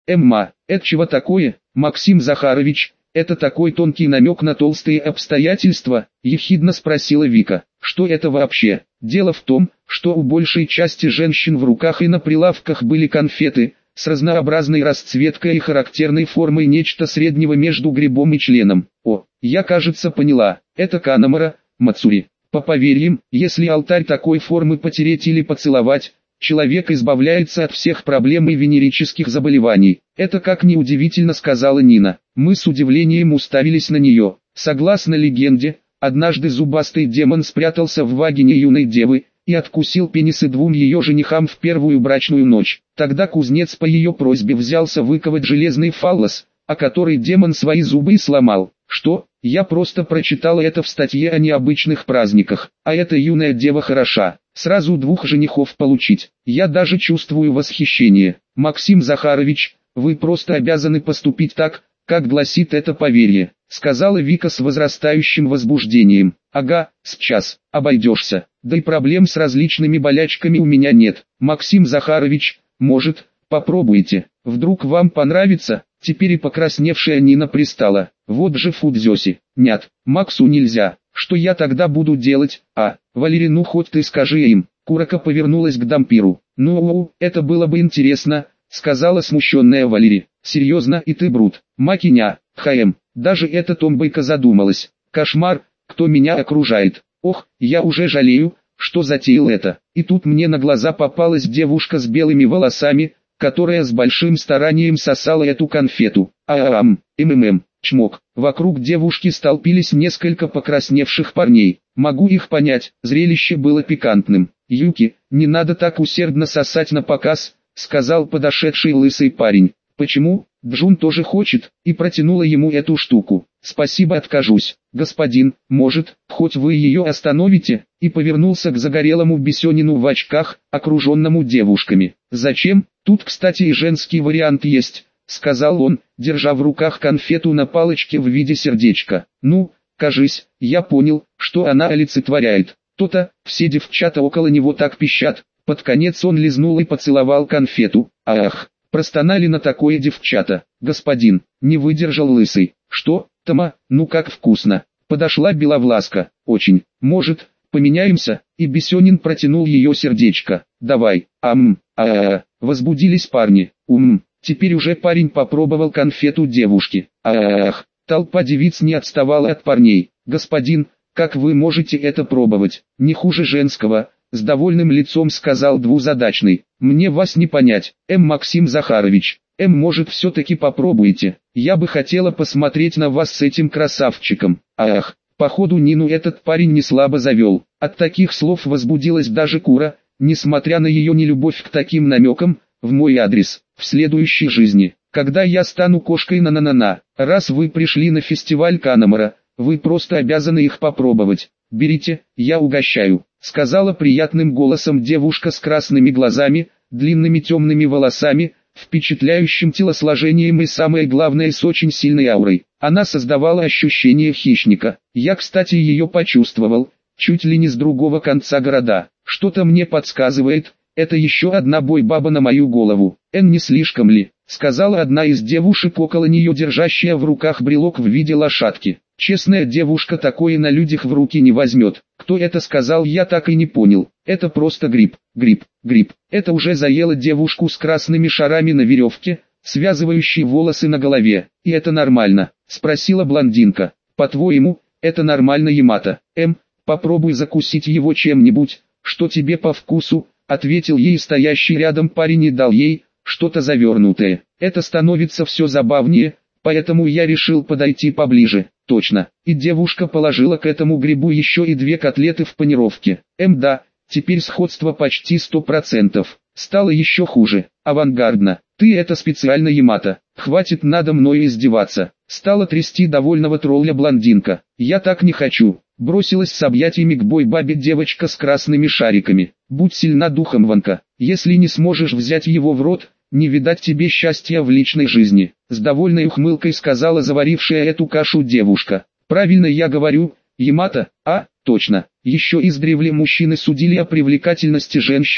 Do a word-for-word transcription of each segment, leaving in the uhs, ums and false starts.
Эмма, это чего такое, Максим Захарович? Это такой тонкий намек на толстые обстоятельства, ехидно спросила Вика. Что это вообще? Дело в том, что у большей части женщин в руках и на прилавках были конфеты, с разнообразной расцветкой и характерной формой нечто среднего между грибом и членом. О, я кажется поняла, это канамара, мацури. По поверьям, если алтарь такой формы потереть или поцеловать, человек избавляется от всех проблем и венерических заболеваний. Это как ни удивительно, сказала Нина. Мы с удивлением уставились на нее. Согласно легенде, однажды зубастый демон спрятался в вагине юной девы и откусил пенисы двум ее женихам в первую брачную ночь. Тогда кузнец по ее просьбе взялся выковать железный фаллос, о который демон свои зубы и сломал. Что? Я просто прочитала это в статье о необычных праздниках. А эта юная дева хороша. Сразу двух женихов получить. Я даже чувствую восхищение. Максим Захарович, вы просто обязаны поступить так, как гласит это поверье, сказала Вика с возрастающим возбуждением. Ага, сейчас, обойдешься. Да и проблем с различными болячками у меня нет. Максим Захарович, может, попробуйте. Вдруг вам понравится? Теперь и покрасневшая Нина пристала. Вот же Фудзёси. Нет, Максу нельзя. Что я тогда буду делать? А, Валерий, ну хоть ты скажи им. Куроко повернулась к дампиру. Ну, это было бы интересно, сказала смущенная Валерий. Серьезно, и ты брут. Макиня, ХМ. Даже эта Томбойка задумалась. Кошмар, кто меня окружает. Ох, я уже жалею, что затеял это. И тут мне на глаза попалась девушка с белыми волосами, которая с большим старанием сосала эту конфету. Аам, ммм, чмок. Вокруг девушки столпились несколько покрасневших парней. Могу их понять, зрелище было пикантным. Юки, не надо так усердно сосать на показ, сказал подошедший лысый парень. Почему? Джун тоже хочет, и протянула ему эту штуку. Спасибо, откажусь. Господин, может, хоть вы ее остановите? И повернулся к загорелому бесенину в очках, окруженному девушками. Зачем? Тут, кстати, и женский вариант есть, сказал он, держа в руках конфету на палочке в виде сердечка. Ну, кажись, я понял, что она олицетворяет. То-то, все девчата около него так пищат. Под конец он лизнул и поцеловал конфету. Ах! Простонали на такое девчата. Господин, не выдержал лысый. Что, Тома, ну как вкусно. Подошла Беловласка. Очень. Может, поменяемся? И Бесенин протянул ее сердечко. Давай. Ам, а, -а, -а. Возбудились парни. Ум. Теперь уже парень попробовал конфету девушки. Ах, толпа девиц не отставала от парней. Господин, как вы можете это пробовать? Не хуже женского. С довольным лицом сказал двузадачный. Мне вас не понять, М. Максим Захарович. М. Может все-таки попробуйте. Я бы хотела посмотреть на вас с этим красавчиком. Ах, походу Нину этот парень не слабо завел. От таких слов возбудилась даже Кура, несмотря на ее нелюбовь к таким намекам, в мой адрес. В следующей жизни, когда я стану кошкой на-на-на-на, раз вы пришли на фестиваль Канамара, вы просто обязаны их попробовать. Берите, я угощаю. Сказала приятным голосом девушка с красными глазами, длинными темными волосами, впечатляющим телосложением и самое главное с очень сильной аурой. Она создавала ощущение хищника. Я, кстати, ее почувствовал, чуть ли не с другого конца города. Что-то мне подсказывает, это еще одна бойбаба на мою голову. Эн, не слишком ли? Сказала одна из девушек около нее, держащая в руках брелок в виде лошадки. Честная девушка такое на людях в руки не возьмет. Кто это сказал, я так и не понял. Это просто гриб, гриб, гриб. Это уже заело девушку с красными шарами на веревке, связывающей волосы на голове. И это нормально? Спросила блондинка. По-твоему, это нормально, Ямато? Эм, попробуй закусить его чем-нибудь, что тебе по вкусу, ответил ей стоящий рядом парень и дал ей что-то завернутое. Это становится все забавнее, поэтому я решил подойти поближе. Точно. И девушка положила к этому грибу еще и две котлеты в панировке. Эм, да, теперь сходство почти сто процентов. Стало еще хуже. Авангардно. Ты это специально, Ямато. Хватит надо мной издеваться. Стала трясти довольного тролля блондинка. Я так не хочу. Бросилась с объятиями к бойбабе девочка с красными шариками. Будь сильна духом, Ванка. Если не сможешь взять его в рот, не видать тебе счастья в личной жизни. С довольной ухмылкой сказала заварившая эту кашу девушка. Правильно я говорю, Ямато? А, точно. Еще издревле мужчины судили о привлекательности женщин,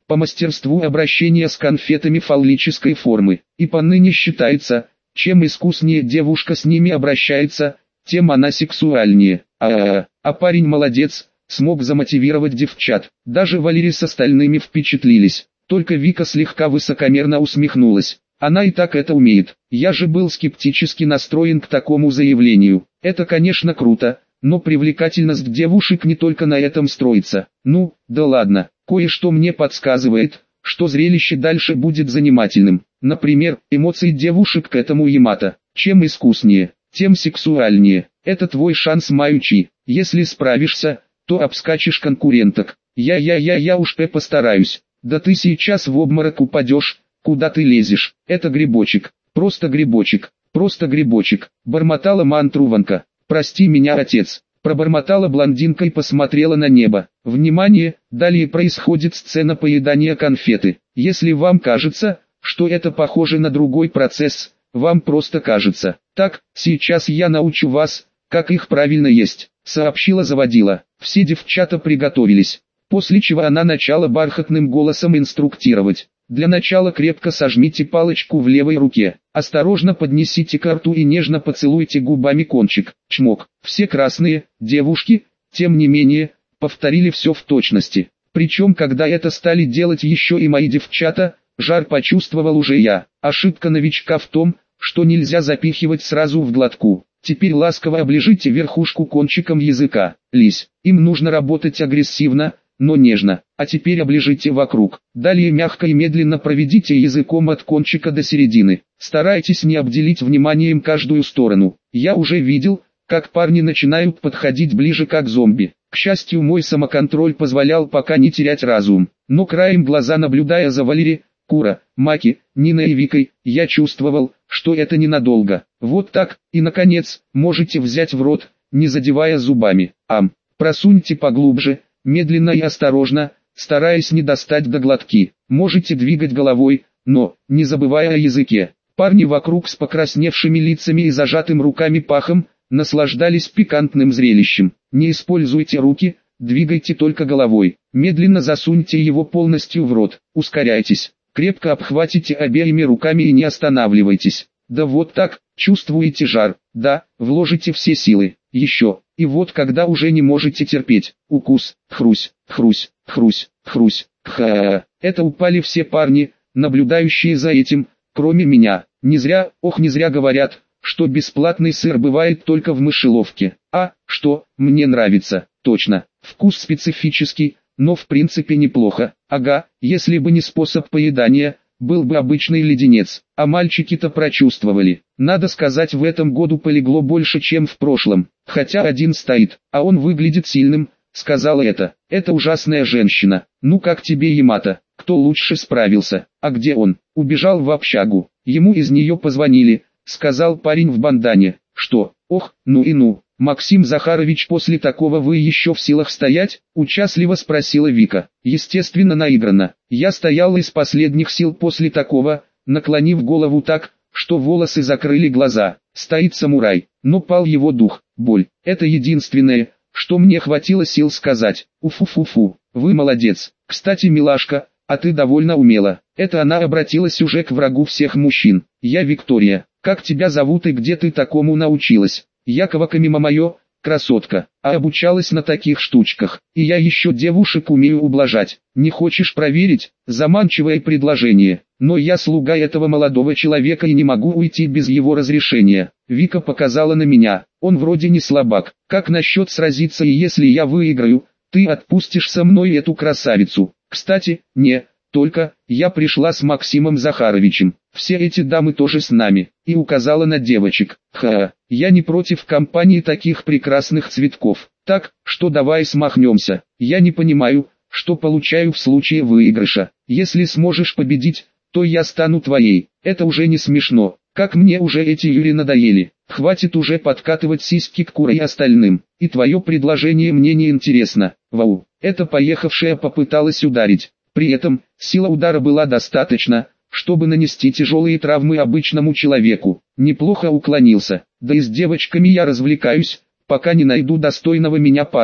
по мастерству обращения с конфетами фаллической формы, и поныне считается, чем искуснее девушка с ними обращается, тем она сексуальнее. А, -а, -а, а парень молодец, смог замотивировать девчат. Даже Валерий с остальными впечатлились. Только Вика слегка высокомерно усмехнулась. Она и так это умеет. Я же был скептически настроен к такому заявлению. Это, конечно, круто, но привлекательность девушек не только на этом строится. Ну, да ладно, кое-что мне подсказывает, что зрелище дальше будет занимательным. Например, эмоции девушек к этому Ямато. Чем искуснее, тем сексуальнее. Это твой шанс, Маючи. Если справишься, то обскачешь конкуренток. Я-я-я-я уж постараюсь. Да ты сейчас в обморок упадешь, куда ты лезешь. Это грибочек, просто грибочек, просто грибочек. Бормотала мантру Ванка. Прости меня, отец. Пробормотала блондинка и посмотрела на небо. Внимание, далее происходит сцена поедания конфеты. Если вам кажется, что это похоже на другой процесс, вам просто кажется. Так, сейчас я научу вас, как их правильно есть, сообщила заводила. Все девчата приготовились, после чего она начала бархатным голосом инструктировать. Для начала крепко сожмите палочку в левой руке, осторожно поднесите ко рту и нежно поцелуйте губами кончик. Чмок. Все красные девушки, тем не менее, повторили все в точности. Причем, когда это стали делать еще и мои девчата, жар почувствовал уже я. Ошибка новичка в том, что нельзя запихивать сразу в глотку. Теперь ласково оближите верхушку кончиком языка. Лись. Им нужно работать агрессивно, но нежно. А теперь оближите вокруг. Далее мягко и медленно проведите языком от кончика до середины. Старайтесь не обделить вниманием каждую сторону. Я уже видел, как парни начинают подходить ближе как зомби. К счастью, мой самоконтроль позволял пока не терять разум. Но краем глаза, наблюдая за Валери, Кура, Маки, Ниной и Викой, я чувствовал, что это ненадолго. Вот так, и наконец, можете взять в рот, не задевая зубами. Ам, просуньте поглубже, медленно и осторожно, стараясь не достать до глотки. Можете двигать головой, но, не забывая о языке. Парни вокруг с покрасневшими лицами и зажатым руками пахом, наслаждались пикантным зрелищем. Не используйте руки, двигайте только головой. Медленно засуньте его полностью в рот. Ускоряйтесь. Крепко обхватите обеими руками и не останавливайтесь. Да вот так, чувствуете жар? Да, вложите все силы. Еще. И вот когда уже не можете терпеть. Укус. Хрусь, хрусь, хрусь, хрусь. Ха. Это упали все парни, наблюдающие за этим, кроме меня. Не зря, ох не зря говорят, что бесплатный сыр бывает только в мышеловке. А, что, мне нравится, точно. Вкус специфический, но в принципе неплохо. Ага, если бы не способ поедания, был бы обычный леденец. А мальчики-то прочувствовали. Надо сказать, в этом году полегло больше, чем в прошлом. Хотя один стоит, а он выглядит сильным, сказала это. Это ужасная женщина. Ну как тебе, Ямато? Кто лучше справился? А где он? Убежал в общагу. Ему из нее позвонили, сказал парень в бандане. Что? Ох, ну и ну. Максим Захарович, после такого вы еще в силах стоять? Участливо спросила Вика. Естественно, наигранно. Я стоял из последних сил после такого, наклонив голову так, что волосы закрыли глаза. Стоит самурай, но пал его дух, боль. Это единственное, что мне хватило сил сказать. Уфу-фу-фу, вы молодец. Кстати, милашка, а ты довольно умела. Это она обратилась уже к врагу всех мужчин. Я Виктория. Как тебя зовут и где ты такому научилась? Якова мимо мое, красотка, а обучалась на таких штучках. И я еще девушек умею ублажать. Не хочешь проверить? Заманчивое предложение. Но я слуга этого молодого человека и не могу уйти без его разрешения. Вика показала на меня. Он вроде не слабак. Как насчет сразиться, и если я выиграю, ты отпустишь со мной эту красавицу? Кстати, не, только, я пришла с Максимом Захаровичем. Все эти дамы тоже с нами. И указала на девочек. Ха, я не против компании таких прекрасных цветков. Так, что давай смахнемся. Я не понимаю, что получаю в случае выигрыша. Если сможешь победить, то я стану твоей. Это уже не смешно. Как мне уже эти Юри надоели. Хватит уже подкатывать сиськи к Куре и остальным. И твое предложение мне не интересно. Вау. Эта поехавшая попыталась ударить. При этом, сила удара была достаточно, чтобы нанести тяжелые травмы обычному человеку. Неплохо уклонился. Да и с девочками я развлекаюсь, пока не найду достойного меня парня.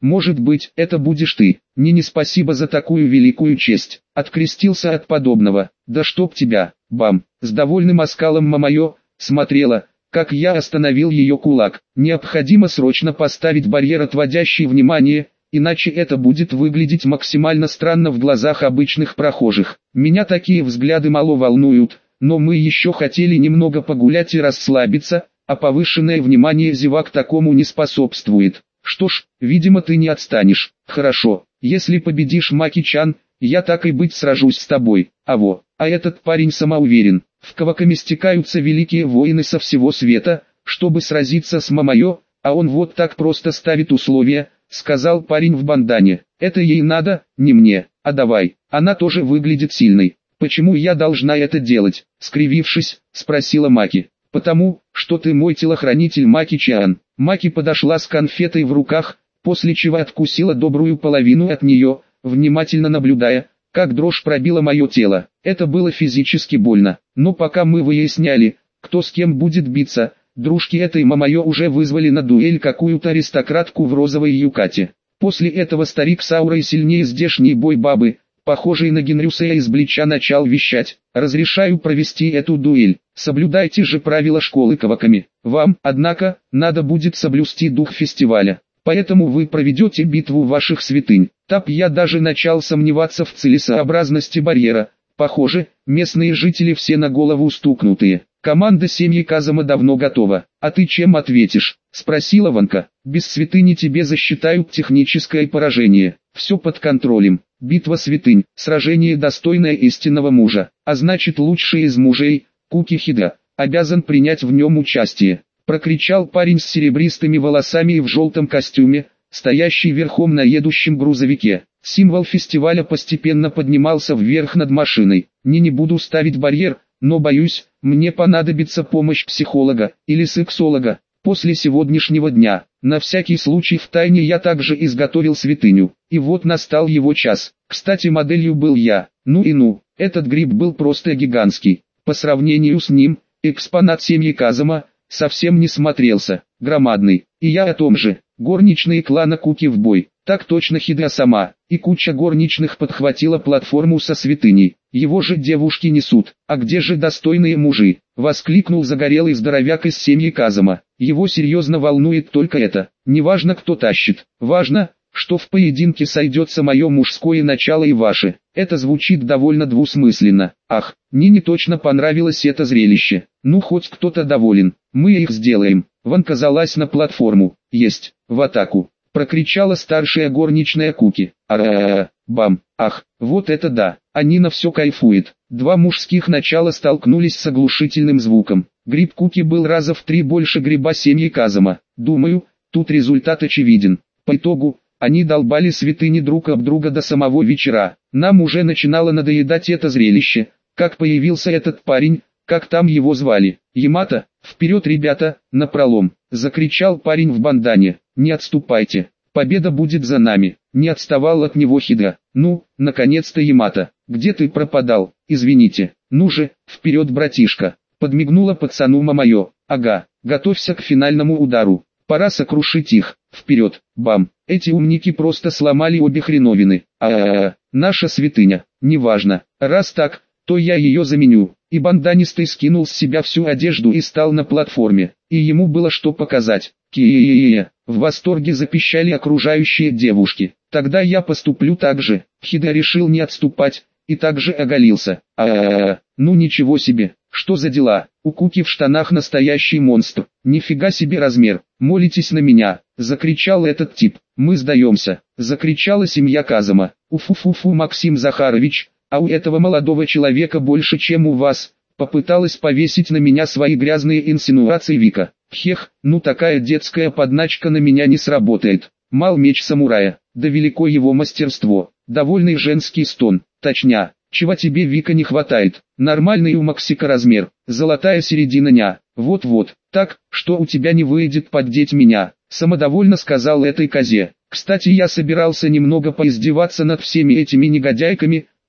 Может быть, это будешь ты. Не не спасибо за такую великую честь. Открестился от подобного. Да чтоб тебя, бам. С довольным оскалом Мамайо смотрела, как я остановил ее кулак. Необходимо срочно поставить барьер, отводящий внимание, иначе это будет выглядеть максимально странно в глазах обычных прохожих. Меня такие взгляды мало волнуют, но мы еще хотели немного погулять и расслабиться, а повышенное внимание зевак такому не способствует. Что ж, видимо ты не отстанешь. Хорошо, если победишь, Маки-чан, я так и быть сражусь с тобой. А во, а этот парень самоуверен. В Каваками стекаются великие воины со всего света, чтобы сразиться с Мамайо, а он вот так просто ставит условия, сказал парень в бандане. Это ей надо, не мне, а давай, она тоже выглядит сильной. Почему я должна это делать? Скривившись, спросила Маки. Потому, что ты мой телохранитель, Маки-чан. Маки подошла с конфетой в руках, после чего откусила добрую половину от нее, внимательно наблюдая, как дрожь пробила мое тело. Это было физически больно, но пока мы выясняли, кто с кем будет биться, дружки этой Мамайо уже вызвали на дуэль какую-то аристократку в розовой юкате. После этого старик с аурой сильнее здешней бой-бабы, похожий на Генрюсея из Блича, начал вещать: «Разрешаю провести эту дуэль, соблюдайте же правила школы Каваками. Вам, однако, надо будет соблюсти дух фестиваля, поэтому вы проведете битву ваших святынь». Тап я даже начал сомневаться в целесообразности барьера. Похоже, местные жители все на голову стукнутые. Команда семьи Казама давно готова. А ты чем ответишь? Спросила Ванка. Без святыни тебе засчитают техническое поражение. Все под контролем. Битва святынь, сражение достойное истинного мужа, а значит лучший из мужей, Куки-хида, обязан принять в нем участие. Прокричал парень с серебристыми волосами и в желтом костюме, стоящий верхом на едущем грузовике. Символ фестиваля постепенно поднимался вверх над машиной. Не не буду ставить барьер, но боюсь, мне понадобится помощь психолога или сексолога. После сегодняшнего дня, на всякий случай втайне я также изготовил святыню, и вот настал его час. Кстати, моделью был я. Ну и ну, этот гриб был просто гигантский. По сравнению с ним, экспонат семьи Казама совсем не смотрелся. Громадный. И я о том же. Горничные клана Куки в бой. Так точно, Хида сама. И куча горничных подхватила платформу со святыней. Его же девушки несут. А где же достойные мужи? Воскликнул загорелый здоровяк из семьи Казама. Его серьезно волнует только это. Не важно, кто тащит. Важно, что в поединке сойдется мое мужское начало и ваше. Это звучит довольно двусмысленно. Ах, мне не точно понравилось это зрелище. Ну хоть кто-то доволен. Мы их сделаем. Ванка залазь на платформу. Есть, в атаку. Прокричала старшая горничная Куки. А-а-а, бам, ах, вот это да, они на все кайфует. Два мужских начала столкнулись с оглушительным звуком. Гриб Куки был раза в три больше гриба семьи Казама. Думаю, тут результат очевиден. По итогу, они долбали святыни друг об друга до самого вечера. Нам уже начинало надоедать это зрелище, как появился этот парень, как там его звали. Ямато, вперед, ребята, напролом, закричал парень в бандане. Не отступайте, победа будет за нами. Не отставал от него Хида. Ну, наконец-то, Ямато, где ты пропадал? Извините. Ну же, вперед, братишка. Подмигнула пацану Мамайо. Ага, готовься к финальному удару. Пора сокрушить их. Вперед, бам. Эти умники просто сломали обе хреновины. А-а-а, наша святыня. Неважно. Раз так, то я ее заменю. И банданистый скинул с себя всю одежду и стал на платформе. И ему было что показать. Ки-е-е-е. В восторге запищали окружающие девушки. Тогда я поступлю так же. Хида решил не отступать, и также оголился. А-а-а, ну ничего себе. Что за дела? У Куки в штанах настоящий монстр. Нифига себе размер. Молитесь на меня. Закричал этот тип. Мы сдаемся. Закричала семья Казама. Уфу-фу-фу, Максим Захарович. А у этого молодого человека больше, чем у вас. Попыталась повесить на меня свои грязные инсинуации Вика. Хех, ну такая детская подначка на меня не сработает. Мал меч самурая, да велико его мастерство. Довольный женский стон. Точня, чего тебе, Вика, не хватает? Нормальный у Максика размер, золотая середина ня. Вот-вот, так, что у тебя не выйдет поддеть меня. Самодовольно сказал этой козе. Кстати, я собирался немного поиздеваться над всеми этими негодяйками,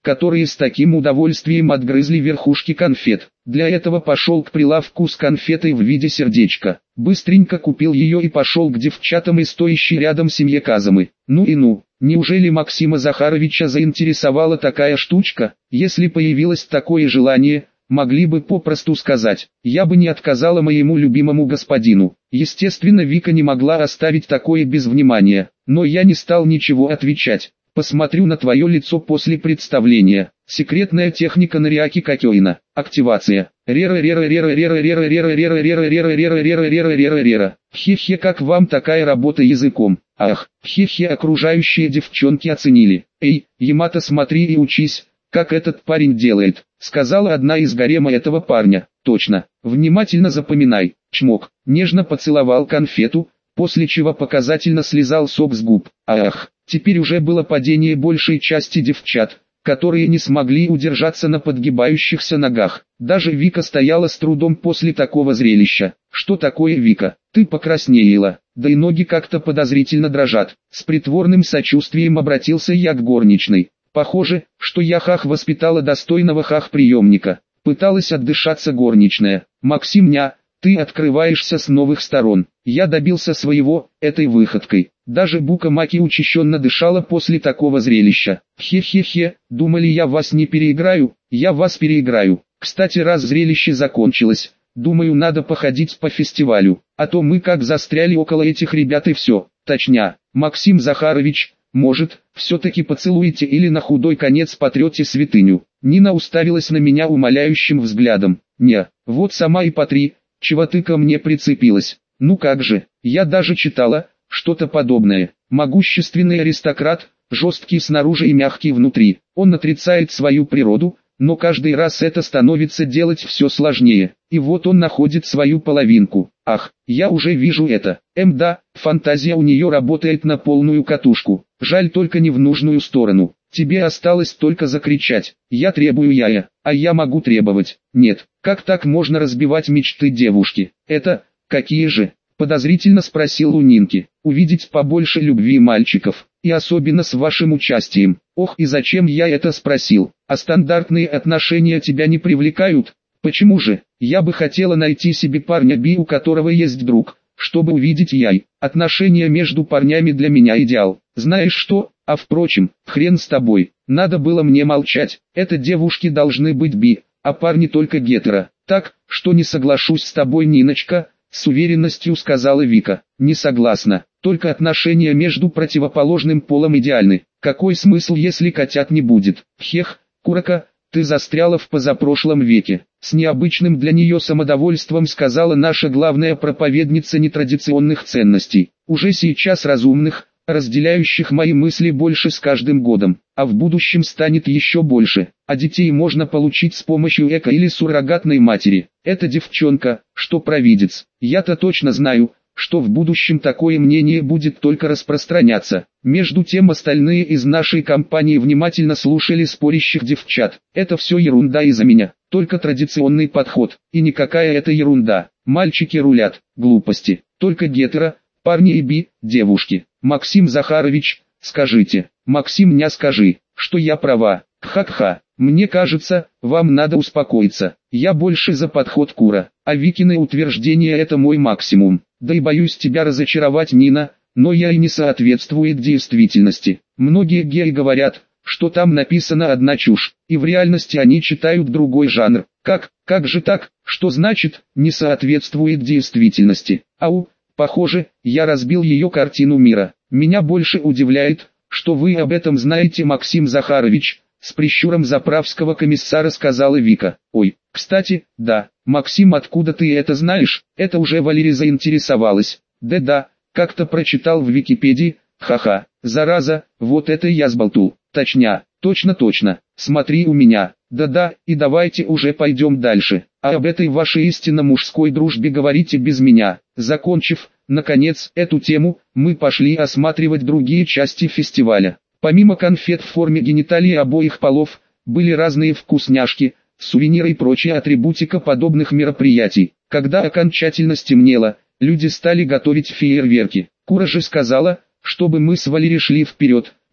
которые с таким удовольствием отгрызли верхушки конфет. Для этого пошел к прилавку с конфетой в виде сердечка. Быстренько купил ее и пошел к девчатам и стоящей рядом семье Казамы. Ну и ну, неужели Максима Захаровича заинтересовала такая штучка? Если появилось такое желание, могли бы попросту сказать, я бы не отказала моему любимому господину. Естественно, Вика не могла оставить такое без внимания, но я не стал ничего отвечать. Посмотрю на твое лицо после представления. Секретная техника Нориаки Кокёина. Активация. Рера рера рера рера рера рера рера рера рера рера рера рера рера рера. Хе-хе, как вам такая работа языком? Ах, хе-хе, окружающие девчонки оценили. Эй, Ямато, смотри и учись, как этот парень делает, сказала одна из гарема этого парня. Точно, внимательно запоминай. Чмок. Нежно поцеловал конфету, после чего показательно слезал сок с губ. Ах, теперь уже было падение большей части девчат, которые не смогли удержаться на подгибающихся ногах. Даже Вика стояла с трудом после такого зрелища. Что такое, Вика? Ты покраснела, да и ноги как-то подозрительно дрожат. С притворным сочувствием обратился я к горничной. Похоже, что я хах воспитала достойного хах-приемника. Пыталась отдышаться горничная. Максимня, ты открываешься с новых сторон. Я добился своего, этой выходкой. Даже Бука Маки учащенно дышала после такого зрелища. Хе-хе-хе, думали, я вас не переиграю? Я вас переиграю. Кстати, раз зрелище закончилось, думаю, надо походить по фестивалю. А то мы как застряли около этих ребят и все. Точня, Максим Захарович, может, все-таки поцелуете или на худой конец потрете святыню. Нина уставилась на меня умоляющим взглядом. Не, вот сама и потри, чего ты ко мне прицепилась. Ну как же, я даже читала что-то подобное. Могущественный аристократ, жесткий снаружи и мягкий внутри. Он отрицает свою природу, но каждый раз это становится делать все сложнее. И вот он находит свою половинку. Ах, я уже вижу это. Эм да, фантазия у нее работает на полную катушку. Жаль только не в нужную сторону. Тебе осталось только закричать: «Я требую яя», а я могу требовать. Нет, как так можно разбивать мечты девушки? Это, какие же? Подозрительно спросил у Нинки. Увидеть побольше любви мальчиков, и особенно с вашим участием. Ох, и зачем я это спросил? А стандартные отношения тебя не привлекают? Почему же? Я бы хотела найти себе парня би, у которого есть друг, чтобы увидеть яй. Отношения между парнями для меня идеал. Знаешь что? А впрочем, хрен с тобой. Надо было мне молчать. Это девушки должны быть би, а парни только гетеро. Так, что не соглашусь с тобой, Ниночка, с уверенностью сказала Вика. Не согласна. Только отношения между противоположным полом идеальны. Какой смысл, если котят не будет? Хех, Курака, ты застряла в позапрошлом веке. С необычным для нее самодовольством сказала наша главная проповедница нетрадиционных ценностей. Уже сейчас разумных, разделяющих мои мысли больше с каждым годом, а в будущем станет еще больше. А детей можно получить с помощью эко или суррогатной матери. Это девчонка, что провидец. Я-то точно знаю, что в будущем такое мнение будет только распространяться. Между тем остальные из нашей компании внимательно слушали спорящих девчат. Это все ерунда из-за меня, только традиционный подход, и никакая это ерунда. Мальчики рулят, глупости, только гетеро, парни и би, девушки. Максим Захарович, скажите, Максим, не скажи, что я права. Ха-ха, мне кажется, вам надо успокоиться. Я больше за подход Кура, а Викины утверждения это мой максимум. Да и боюсь тебя разочаровать, Нина, но я и не соответствует действительности. Многие геи говорят, что там написана одна чушь, и в реальности они читают другой жанр. Как, как же так, что значит, не соответствует действительности? Ау, похоже, я разбил ее картину мира. Меня больше удивляет, что вы об этом знаете, Максим Захарович, с прищуром заправского комиссара сказала Вика. Ой, кстати, да, Максим, откуда ты это знаешь? Это уже Валерия заинтересовалась. Да-да, как-то прочитал в Википедии, ха-ха, зараза, вот это я сболтул. Точня, точно-точно, смотри у меня. Да-да, и давайте уже пойдем дальше. А об этой вашей истинно мужской дружбе говорите без меня. Закончив, наконец, эту тему, мы пошли осматривать другие части фестиваля. Помимо конфет в форме гениталий обоих полов, были разные вкусняшки, сувениры и прочая атрибутика подобных мероприятий. Когда окончательно стемнело, люди стали готовить фейерверки. Кура же сказала, чтобы мы с Валерией шли вперед,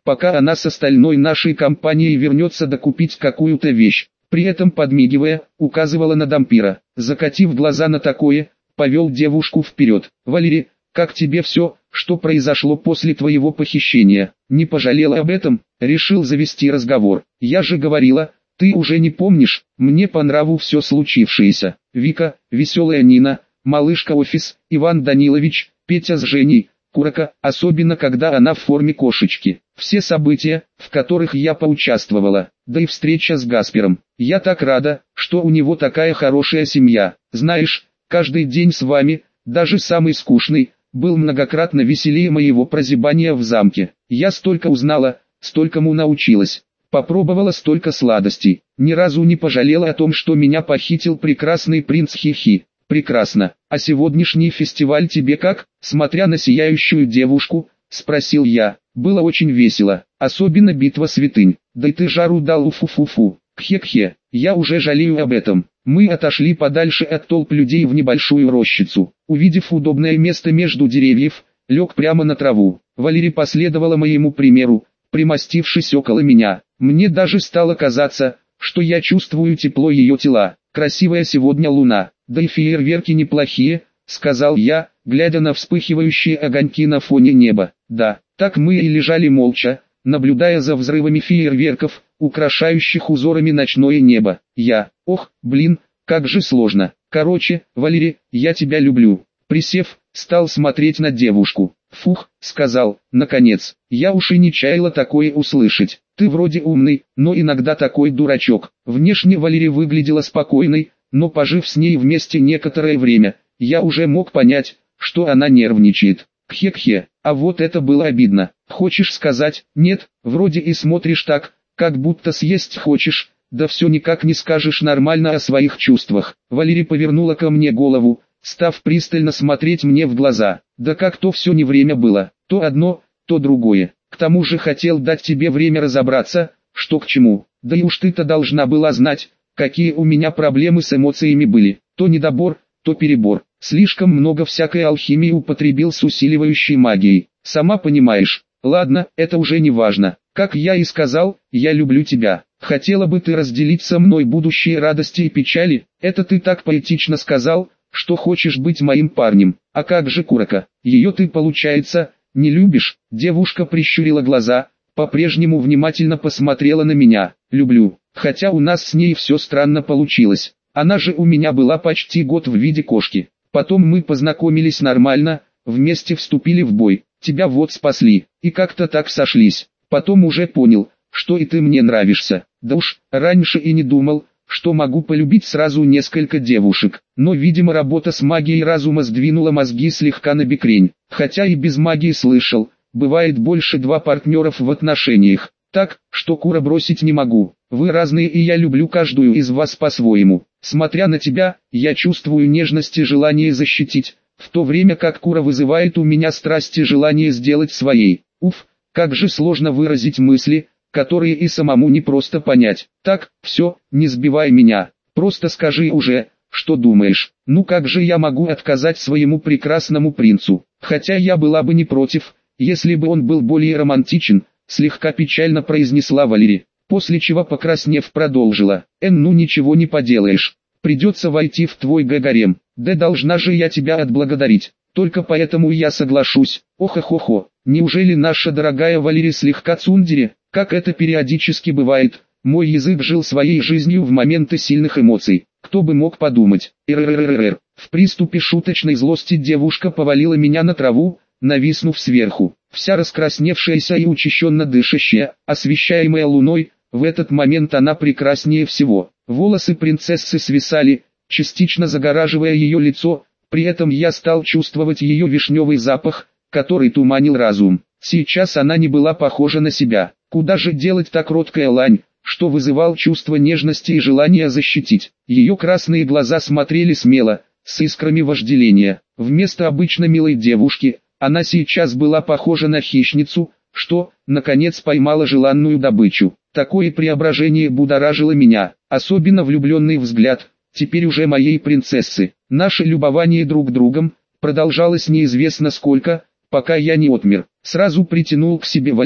пока она с остальной нашей компанией вернется докупить какую-то вещь. При этом, подмигивая, указывала на Дампира. Закатив глаза на такое, повел девушку вперед. «Валери, как тебе все, что произошло после твоего похищения? Не пожалела об этом?» Решил завести разговор. «Я же говорила, ты уже не помнишь, мне по нраву все случившееся. Вика, веселая Нина, малышка офис, Иван Данилович, Петя с Женей, Курака, особенно когда она в форме кошечки. Все события, в которых я поучаствовала, да и встреча с Гаспером. Я так рада, что у него такая хорошая семья. Знаешь, каждый день с вами, даже самый скучный, был многократно веселее моего прозябания в замке. Я столько узнала, столькому научилась. Попробовала столько сладостей. Ни разу не пожалела о том, что меня похитил прекрасный принц Хихи. Прекрасно. А сегодняшний фестиваль тебе как? Смотря на сияющую девушку, спросил я. Было очень весело, особенно битва святынь. Да и ты жару дал, уфу-фу-фу. Кхе-кхе, я уже жалею об этом. Мы отошли подальше от толп людей в небольшую рощицу. Увидев удобное место между деревьев, лег прямо на траву. Валерия последовала моему примеру, примостившись около меня. Мне даже стало казаться, что я чувствую тепло ее тела. Красивая сегодня луна, да и фейерверки неплохие, сказал я, глядя на вспыхивающие огоньки на фоне неба. Да, так мы и лежали молча, наблюдая за взрывами фейерверков, украшающих узорами ночное небо. Я, ох, блин, как же сложно. Короче, Валерия, я тебя люблю. Присев, стал смотреть на девушку. Фух, сказал, наконец, я уж и не чаяла такое услышать. Ты вроде умный, но иногда такой дурачок. Внешне Валерия выглядела спокойной, но пожив с ней вместе некоторое время, я уже мог понять, что она нервничает. Кхе-кхе, а вот это было обидно. Хочешь сказать, нет, вроде и смотришь так, как будто съесть хочешь, да все никак не скажешь нормально о своих чувствах. Валерия повернула ко мне голову, став пристально смотреть мне в глаза. Да как то все не время было, то одно, то другое. К тому же хотел дать тебе время разобраться, что к чему. Да и уж ты-то должна была знать, какие у меня проблемы с эмоциями были. То недобор, то перебор. Слишком много всякой алхимии употребил с усиливающей магией. Сама понимаешь. Ладно, это уже не важно. Как я и сказал, я люблю тебя. Хотела бы ты разделить со мной будущие радости и печали? Это ты так поэтично сказал, что хочешь быть моим парнем. А как же Курака? Ее ты, получается, не любишь? Девушка прищурила глаза, по-прежнему внимательно посмотрела на меня. Люблю, хотя у нас с ней все странно получилось. Она же у меня была почти год в виде кошки. Потом мы познакомились нормально, вместе вступили в бой. Тебя вот спасли, и как-то так сошлись. Потом уже понял, что и ты мне нравишься. Да уж, раньше и не думал, что могу полюбить сразу несколько девушек. Но, видимо, работа с магией разума сдвинула мозги слегка на бекрень. Хотя и без магии слышал, бывает больше два партнеров в отношениях. Так, что Кура бросить не могу. Вы разные, и я люблю каждую из вас по-своему. Смотря на тебя, я чувствую нежность и желание защитить, в то время как Кура вызывает у меня страсть и желание сделать своей. Уф, как же сложно выразить мысли, которые и самому не просто понять. Так, все, не сбивай меня, просто скажи уже, что думаешь. Ну как же я могу отказать своему прекрасному принцу? Хотя я была бы не против, если бы он был более романтичен, слегка печально произнесла Валерия, после чего, покраснев, продолжила. Эн, ну ничего не поделаешь, придется войти в твой гагарем, да должна же я тебя отблагодарить, только поэтому я соглашусь. Ох-охо-хо, неужели наша дорогая Валерия слегка цундере? Как это периодически бывает, мой язык жил своей жизнью в моменты сильных эмоций. Кто бы мог подумать. Р-р-р-р-р. В приступе шуточной злости девушка повалила меня на траву, нависнув сверху. Вся раскрасневшаяся и учащенно дышащая, освещаемая луной, в этот момент она прекраснее всего. Волосы принцессы свисали, частично загораживая ее лицо, при этом я стал чувствовать ее вишневый запах, который туманил разум. Сейчас она не была похожа на себя. Куда же делать та кроткая лань, что вызывал чувство нежности и желания защитить? Ее красные глаза смотрели смело, с искрами вожделения. Вместо обычно милой девушки, она сейчас была похожа на хищницу, что, наконец, поймала желанную добычу. Такое преображение будоражило меня, особенно влюбленный взгляд, теперь уже моей принцессы. Наше любование друг другом продолжалось неизвестно сколько, пока я не отмер. Сразу притянул к себе Валерию,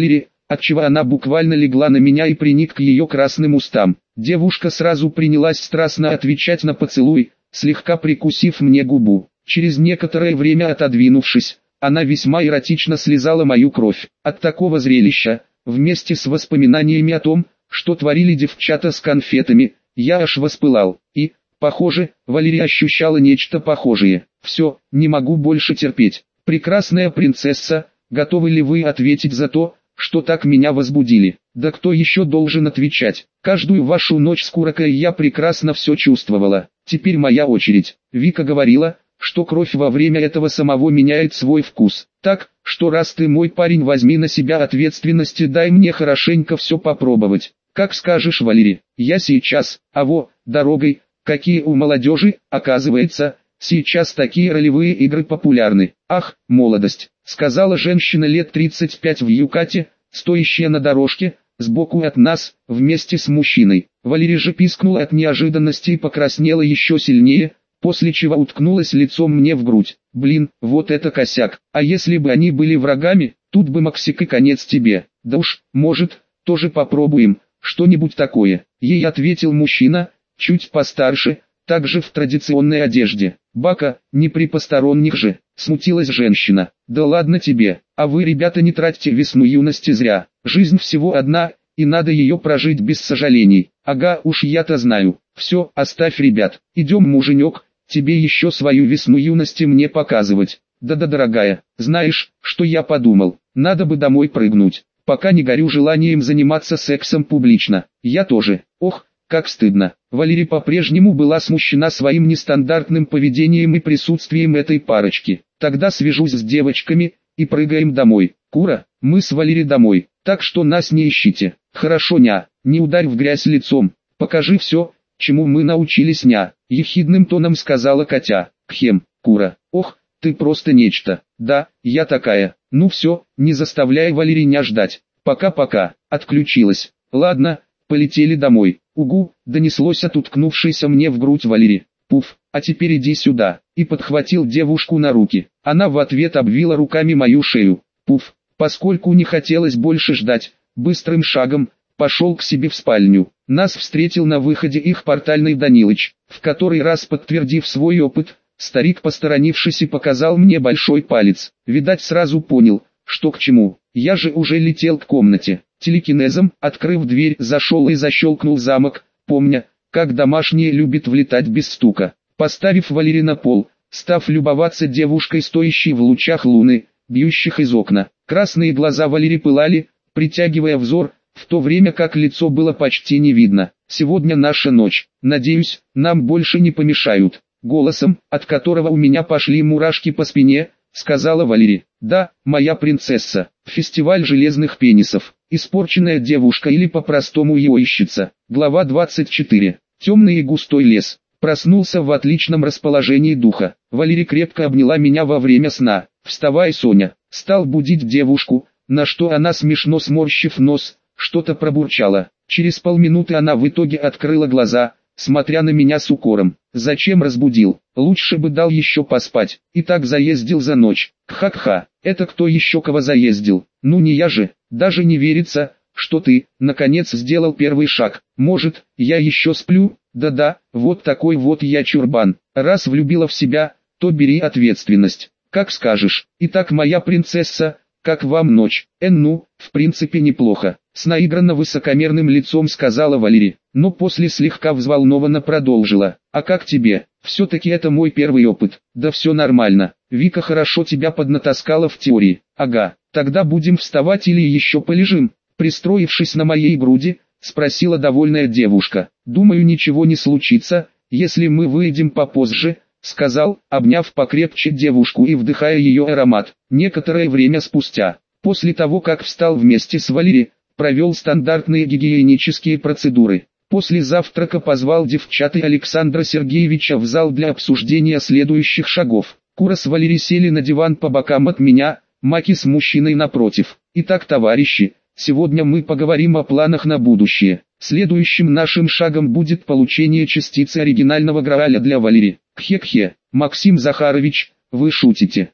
отчего она буквально легла на меня и приник к ее красным устам. Девушка сразу принялась страстно отвечать на поцелуй, слегка прикусив мне губу. Через некоторое время отодвинувшись, она весьма эротично слизала мою кровь. От такого зрелища, вместе с воспоминаниями о том, что творили девчата с конфетами, я аж воспылал. И, похоже, Валерия ощущала нечто похожее. «Все, не могу больше терпеть. Прекрасная принцесса, готовы ли вы ответить за то, что так меня возбудили?» «Да кто еще должен отвечать? Каждую вашу ночь с Куракой я прекрасно все чувствовала. Теперь моя очередь». Вика говорила, что кровь во время этого самого меняет свой вкус. Так, что раз ты мой парень, возьми на себя ответственность и дай мне хорошенько все попробовать. Как скажешь, Валерий. Я сейчас, а во, дорогой, какие у молодежи, оказывается, сейчас такие ролевые игры популярны. Ах, молодость, сказала женщина лет тридцать пять в юкате, стоящая на дорожке, сбоку от нас, вместе с мужчиной. Валерия же пискнула от неожиданности и покраснела еще сильнее, после чего уткнулась лицом мне в грудь. Блин, вот это косяк. А если бы они были врагами, тут бы Максик и конец тебе. Да уж, может, тоже попробуем, что-нибудь такое. Ей ответил мужчина, чуть постарше, также в традиционной одежде. Бака, не при посторонних же, смутилась женщина. Да ладно тебе, а вы, ребята, не тратьте весну юности зря. Жизнь всего одна, и надо ее прожить без сожалений. Ага, уж я-то знаю. Все, оставь ребят, идем, муженек, тебе еще свою весну юности мне показывать. Да-да, дорогая, знаешь, что я подумал? Надо бы домой прыгнуть. Пока не горю желанием заниматься сексом публично. Я тоже. Ох, как стыдно. Валерия по-прежнему была смущена своим нестандартным поведением и присутствием этой парочки. Тогда свяжусь с девочками и прыгаем домой. Кура, мы с Валерией домой, так что нас не ищите. Хорошо, ня, не ударь в грязь лицом. Покажи все, чему мы научились, ня. Ехидным тоном сказала Катя. Кхем, Кура, ох, ты просто нечто. Да, я такая. Ну все, не заставляй Валериня ждать. Пока-пока. Отключилась. Ладно, полетели домой. Угу, донеслось от уткнувшейся мне в грудь Валерии. Пуф, а теперь иди сюда. И подхватил девушку на руки. Она в ответ обвила руками мою шею. Пуф, поскольку не хотелось больше ждать, быстрым шагом пошел к себе в спальню. Нас встретил на выходе их портальный Данилыч, в который раз подтвердив свой опыт. Старик, посторонившись, и показал мне большой палец. Видать, сразу понял, что к чему. Я же уже летел к комнате. Телекинезом, открыв дверь, зашел и защелкнул замок, помня, как домашние любят влетать без стука. Поставив Валерию на пол, став любоваться девушкой, стоящей в лучах луны, бьющих из окна. Красные глаза Валерии пылали, притягивая взор, в то время как лицо было почти не видно. «Сегодня наша ночь. Надеюсь, нам больше не помешают». Голосом, от которого у меня пошли мурашки по спине, сказала Валерия. «Да, моя принцесса, фестиваль железных пенисов, испорченная девушка или по-простому яойщица». Глава двадцать четыре. Темный и густой лес. Проснулся в отличном расположении духа. Валерия крепко обняла меня во время сна. «Вставай, Соня». Стал будить девушку, на что она, смешно сморщив нос, что-то пробурчала. Через полминуты она в итоге открыла глаза, смотря на меня с укором. «Зачем разбудил? Лучше бы дал еще поспать. И так заездил за ночь». «Ха-ха, это кто еще кого заездил? Ну не я же. Даже не верится, что ты, наконец, сделал первый шаг. Может, я еще сплю? Да-да, вот такой вот я чурбан. Раз влюбила в себя, то бери ответственность. Как скажешь. Итак, моя принцесса, как вам ночь?» «Э, ну, в принципе неплохо», — с наигранно высокомерным лицом сказала Валерия, но после слегка взволнованно продолжила. «А как тебе? Все-таки это мой первый опыт». «Да все нормально. Вика хорошо тебя поднатаскала в теории». «Ага, тогда будем вставать или еще полежим?» Пристроившись на моей груди, спросила довольная девушка. «Думаю, ничего не случится, если мы выйдем попозже», — сказал, обняв покрепче девушку и вдыхая ее аромат. Некоторое время спустя, после того как встал вместе с Валерией, провел стандартные гигиенические процедуры. После завтрака позвал девчат и Александра Сергеевича в зал для обсуждения следующих шагов. Кура с Валерией сели на диван по бокам от меня, Маки с мужчиной напротив. «Итак, товарищи, сегодня мы поговорим о планах на будущее. Следующим нашим шагом будет получение частицы оригинального Грааля для Валерии». «Кхе-кхе, Максим Захарович, вы шутите.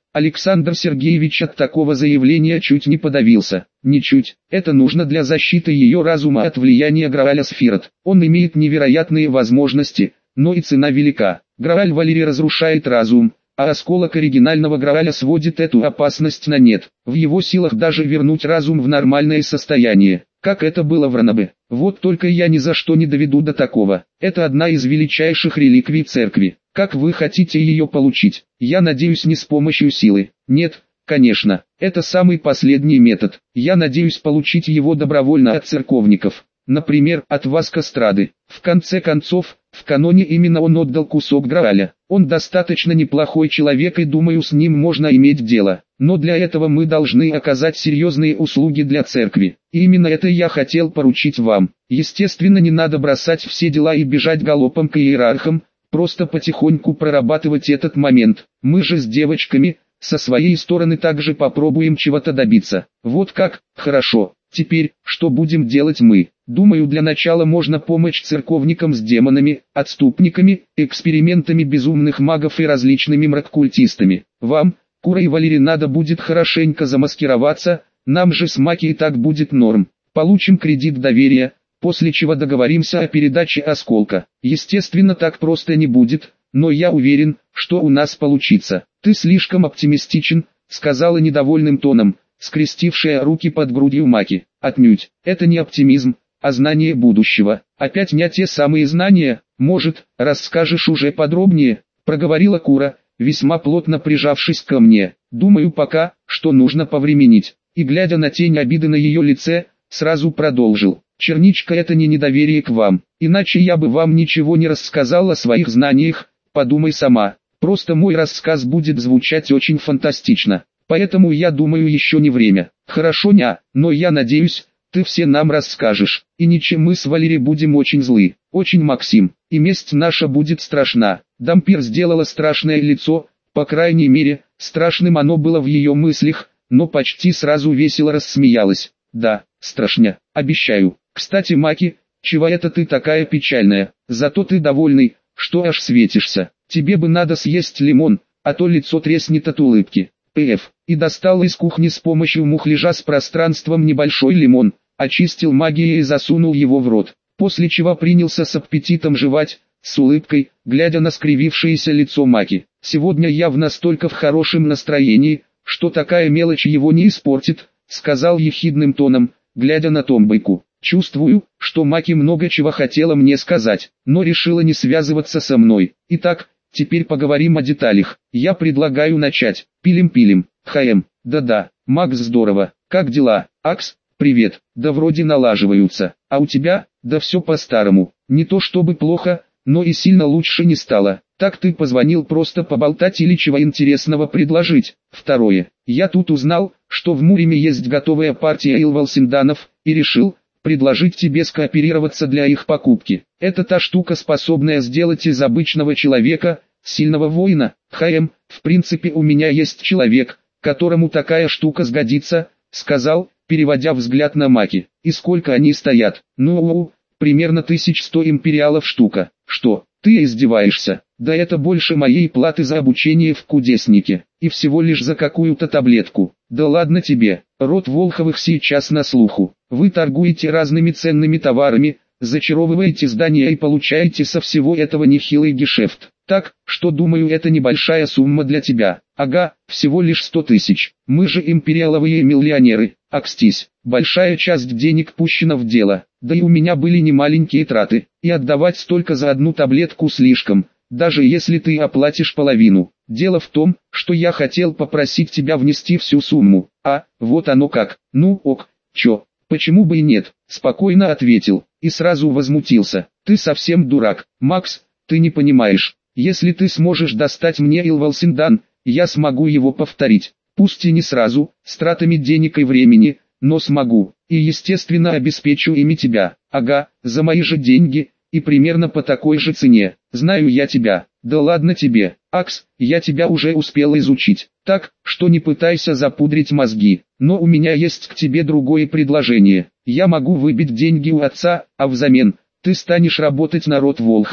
Александр Сергеевич от такого заявления чуть не подавился. Ничуть, это нужно для защиты ее разума от влияния Грааля Сфирот. Он имеет невероятные возможности, но и цена велика. Грааль Валерий разрушает разум, а осколок оригинального Грааля сводит эту опасность на нет. В его силах даже вернуть разум в нормальное состояние, как это было в Ранабе. Вот только я ни за что не доведу до такого. Это одна из величайших реликвий церкви. Как вы хотите ее получить? Я надеюсь, не с помощью силы. Нет, конечно, это самый последний метод. Я надеюсь получить его добровольно от церковников. Например, от вас Кастрады. В конце концов, в каноне именно он отдал кусок Грааля. Он достаточно неплохой человек и думаю, с ним можно иметь дело. Но для этого мы должны оказать серьезные услуги для церкви. И именно это я хотел поручить вам. Естественно, не надо бросать все дела и бежать галопом к иерархам, просто потихоньку прорабатывать этот момент. Мы же с девочками, со своей стороны также попробуем чего-то добиться. Вот как? Хорошо. Теперь, что будем делать мы? Думаю, для начала можно помочь церковникам с демонами, отступниками, экспериментами безумных магов и различными мраккультистами. Вам, Кура и Валерий, надо будет хорошенько замаскироваться, нам же с Маки и так будет норм. Получим кредит доверия, после чего договоримся о передаче осколка. Естественно, так просто не будет, но я уверен, что у нас получится. Ты слишком оптимистичен, сказала недовольным тоном, скрестившая руки под грудью Маки. Отнюдь, это не оптимизм, а знание будущего. Опять не те самые знания, может, расскажешь уже подробнее, проговорила Кура, весьма плотно прижавшись ко мне. Думаю пока, что нужно повременить. И глядя на тень обиды на ее лице, сразу продолжил. Черничка, это не недоверие к вам, иначе я бы вам ничего не рассказал о своих знаниях, подумай сама. Просто мой рассказ будет звучать очень фантастично. Поэтому я думаю, еще не время. Хорошо, ня, но я надеюсь, ты все нам расскажешь. И ничем мы с Валерией будем очень злы. Очень, Максим. И месть наша будет страшна. Дампир сделала страшное лицо, по крайней мере, страшным оно было в ее мыслях, но почти сразу весело рассмеялась. Да, страшня, обещаю. Кстати, Маки, чего это ты такая печальная? Зато ты довольный, что аж светишься. Тебе бы надо съесть лимон, а то лицо треснет от улыбки. Пф. И достал из кухни с помощью мухляжа с пространством небольшой лимон, очистил магией и засунул его в рот, после чего принялся с аппетитом жевать, с улыбкой, глядя на скривившееся лицо Маки. Сегодня я в настолько в хорошем настроении, что такая мелочь его не испортит, сказал ехидным тоном, глядя на Томбайку. Чувствую, что Маки много чего хотела мне сказать, но решила не связываться со мной. Итак, теперь поговорим о деталях. Я предлагаю начать. Пилим-пилим. ХМ. Да-да, Макс, здорово. Как дела? Акс, привет. Да вроде налаживаются. А у тебя? Да все по-старому. Не то чтобы плохо, но и сильно лучше не стало. Так ты позвонил просто поболтать или чего интересного предложить? Второе. Я тут узнал, что в Муриме есть готовая партия Илвалсинданов, и решил предложить тебе скооперироваться для их покупки. Это та штука, способная сделать из обычного человека сильного воина. ХМ, в принципе, у меня есть человек, которому такая штука сгодится, сказал, переводя взгляд на Маки. И сколько они стоят? Ну, примерно тысяча сто империалов штука. Что, ты издеваешься? Да это больше моей платы за обучение в кудеснике. И всего лишь за какую-то таблетку. Да ладно тебе, род Волховых сейчас на слуху. Вы торгуете разными ценными товарами, зачаровываете здания и получаете со всего этого нехилый гешефт. Так, что думаю, это небольшая сумма для тебя. Ага, всего лишь сто тысяч. Мы же империаловые миллионеры. Акстись, большая часть денег пущена в дело. Да и у меня были немаленькие траты. И отдавать столько за одну таблетку слишком, даже если ты оплатишь половину. Дело в том, что я хотел попросить тебя внести всю сумму. А, вот оно как. Ну ок, чё, почему бы и нет, спокойно ответил. И сразу возмутился. Ты совсем дурак, Макс, ты не понимаешь. Если ты сможешь достать мне Илвалсиндан, я смогу его повторить. Пусть и не сразу, с тратами денег и времени, но смогу. И естественно обеспечу ими тебя. Ага, за мои же деньги, и примерно по такой же цене. Знаю я тебя. Да ладно тебе, Акс, я тебя уже успел изучить. Так, что не пытайся запудрить мозги. Но у меня есть к тебе другое предложение. Я могу выбить деньги у отца, а взамен ты станешь работать на род Волховых.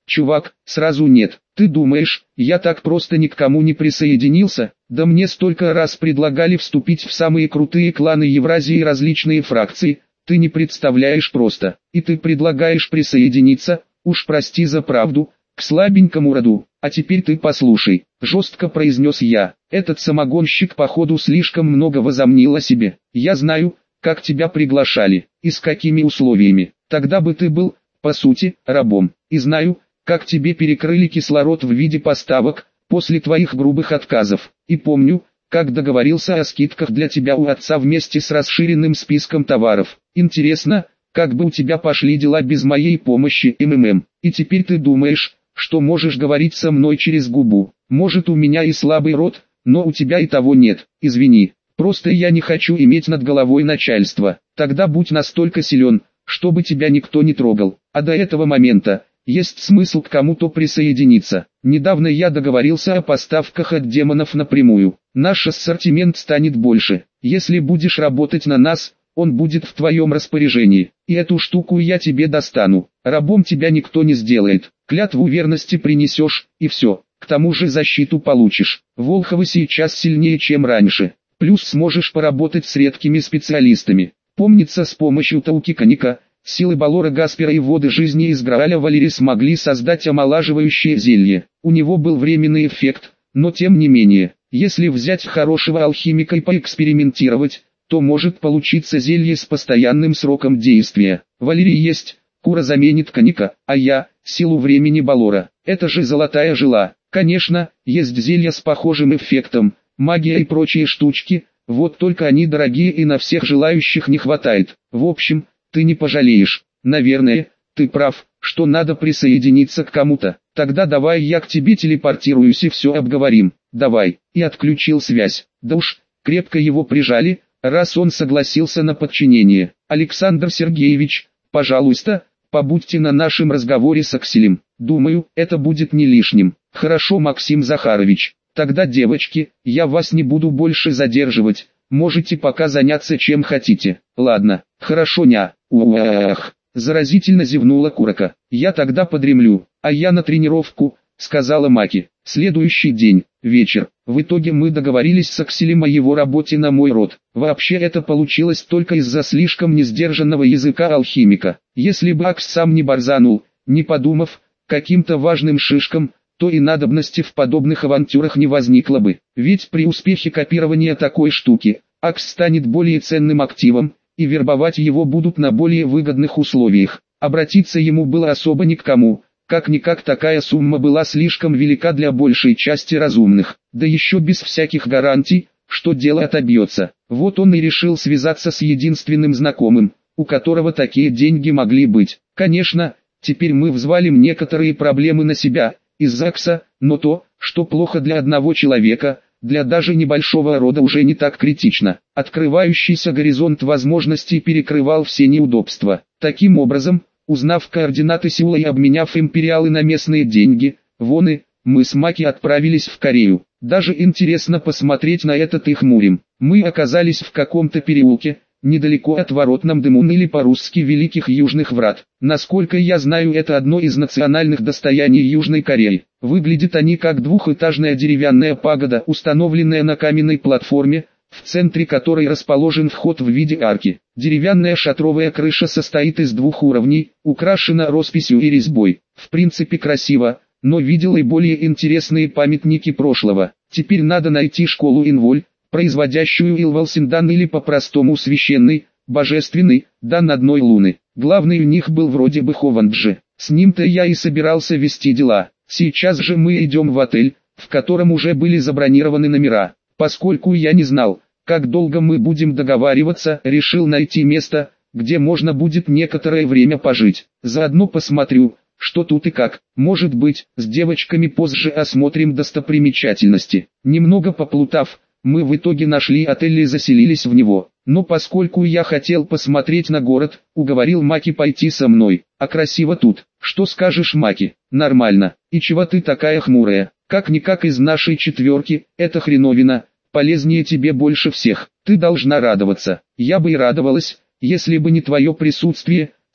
Чувак, сразу нет. Ты думаешь, я так просто ни к кому не присоединился? Да мне столько раз предлагали вступить в самые крутые кланы Евразии и различные фракции. Ты не представляешь просто. И ты предлагаешь присоединиться, уж прости за правду, к слабенькому роду. А теперь ты послушай, жестко произнес я. Этот самогонщик походу слишком много возомнил о себе. Я знаю, как тебя приглашали, и с какими условиями. Тогда бы ты был, по сути, рабом. И знаю, как тебе перекрыли кислород в виде поставок, после твоих грубых отказов. И помню, как договорился о скидках для тебя у отца вместе с расширенным списком товаров. Интересно, как бы у тебя пошли дела без моей помощи, МММ. И теперь ты думаешь, что можешь говорить со мной через губу. Может, у меня и слабый рот, но у тебя и того нет. Извини, просто я не хочу иметь над головой начальство. Тогда будь настолько силен, чтобы тебя никто не трогал. А до этого момента есть смысл к кому-то присоединиться. Недавно я договорился о поставках от демонов напрямую. Наш ассортимент станет больше. Если будешь работать на нас, он будет в твоем распоряжении. И эту штуку я тебе достану. Рабом тебя никто не сделает. Клятву верности принесешь, и все. К тому же защиту получишь. Волховы сейчас сильнее, чем раньше. Плюс сможешь поработать с редкими специалистами. Помнится, с помощью Таукиканика, силы Балора Гаспера и воды жизни из Грааля Валери смогли создать омолаживающее зелье. У него был временный эффект, но тем не менее, если взять хорошего алхимика и поэкспериментировать, то может получиться зелье с постоянным сроком действия. Валерий есть, Кура заменит коньяка, а я – силу времени Балора. Это же золотая жила. Конечно, есть зелья с похожим эффектом, магия и прочие штучки, вот только они дорогие и на всех желающих не хватает. В общем, ты не пожалеешь. Наверное, ты прав, что надо присоединиться к кому-то. Тогда давай я к тебе телепортируюсь и все обговорим. Давай. И отключил связь. Да уж, крепко его прижали, раз он согласился на подчинение. Александр Сергеевич, пожалуйста, побудьте на нашем разговоре с Акселем. Думаю, это будет не лишним. Хорошо, Максим Захарович. Тогда, девочки, я вас не буду больше задерживать. Можете пока заняться чем хотите. Ладно, хорошо, ня. Уах. Заразительно зевнула Курака. Я тогда подремлю, а я на тренировку, сказала Маки. Следующий день, вечер. В итоге мы договорились с Акселем о его работе на мой род. Вообще это получилось только из-за слишком несдержанного языка алхимика. Если бы Акс сам не борзанул, не подумав, каким-то важным шишкам, то и надобности в подобных авантюрах не возникло бы. Ведь при успехе копирования такой штуки, Акс станет более ценным активом, и вербовать его будут на более выгодных условиях. Обратиться ему было особо ни к кому. Как-никак такая сумма была слишком велика для большей части разумных, да еще без всяких гарантий, что дело отобьется. Вот он и решил связаться с единственным знакомым, у которого такие деньги могли быть. Конечно, теперь мы взвалим некоторые проблемы на себя, из ЗАГСа, но то, что плохо для одного человека, для даже небольшого рода уже не так критично. Открывающийся горизонт возможностей перекрывал все неудобства. Таким образом, узнав координаты Сеула и обменяв империалы на местные деньги, вон и, мы с Маки отправились в Корею. Даже интересно посмотреть на этот их Мурим. Мы оказались в каком-то переулке, недалеко от ворот Намдэмун или по-русски Великих Южных Врат. Насколько я знаю, это одно из национальных достояний Южной Кореи. Выглядят они как двухэтажная деревянная пагода, установленная на каменной платформе, в центре которой расположен вход в виде арки. Деревянная шатровая крыша состоит из двух уровней, украшена росписью и резьбой. В принципе красиво, но видел и более интересные памятники прошлого. Теперь надо найти школу Инволь, производящую Илвалсиндан или по-простому священный, божественный, дан одной луны. Главный у них был вроде бы Хованджи. С ним-то я и собирался вести дела. Сейчас же мы идем в отель, в котором уже были забронированы номера. Поскольку я не знал, как долго мы будем договариваться, решил найти место, где можно будет некоторое время пожить. Заодно посмотрю, что тут и как. Может быть, с девочками позже осмотрим достопримечательности. Немного поплутав, мы в итоге нашли отель и заселились в него. Но поскольку я хотел посмотреть на город, уговорил Маки пойти со мной. А красиво тут. Что скажешь, Маки? Нормально. И чего ты такая хмурая? Как-никак из нашей четверки, это хреновина, полезнее тебе больше всех. Ты должна радоваться. Я бы и радовалась, если бы не твое присутствие,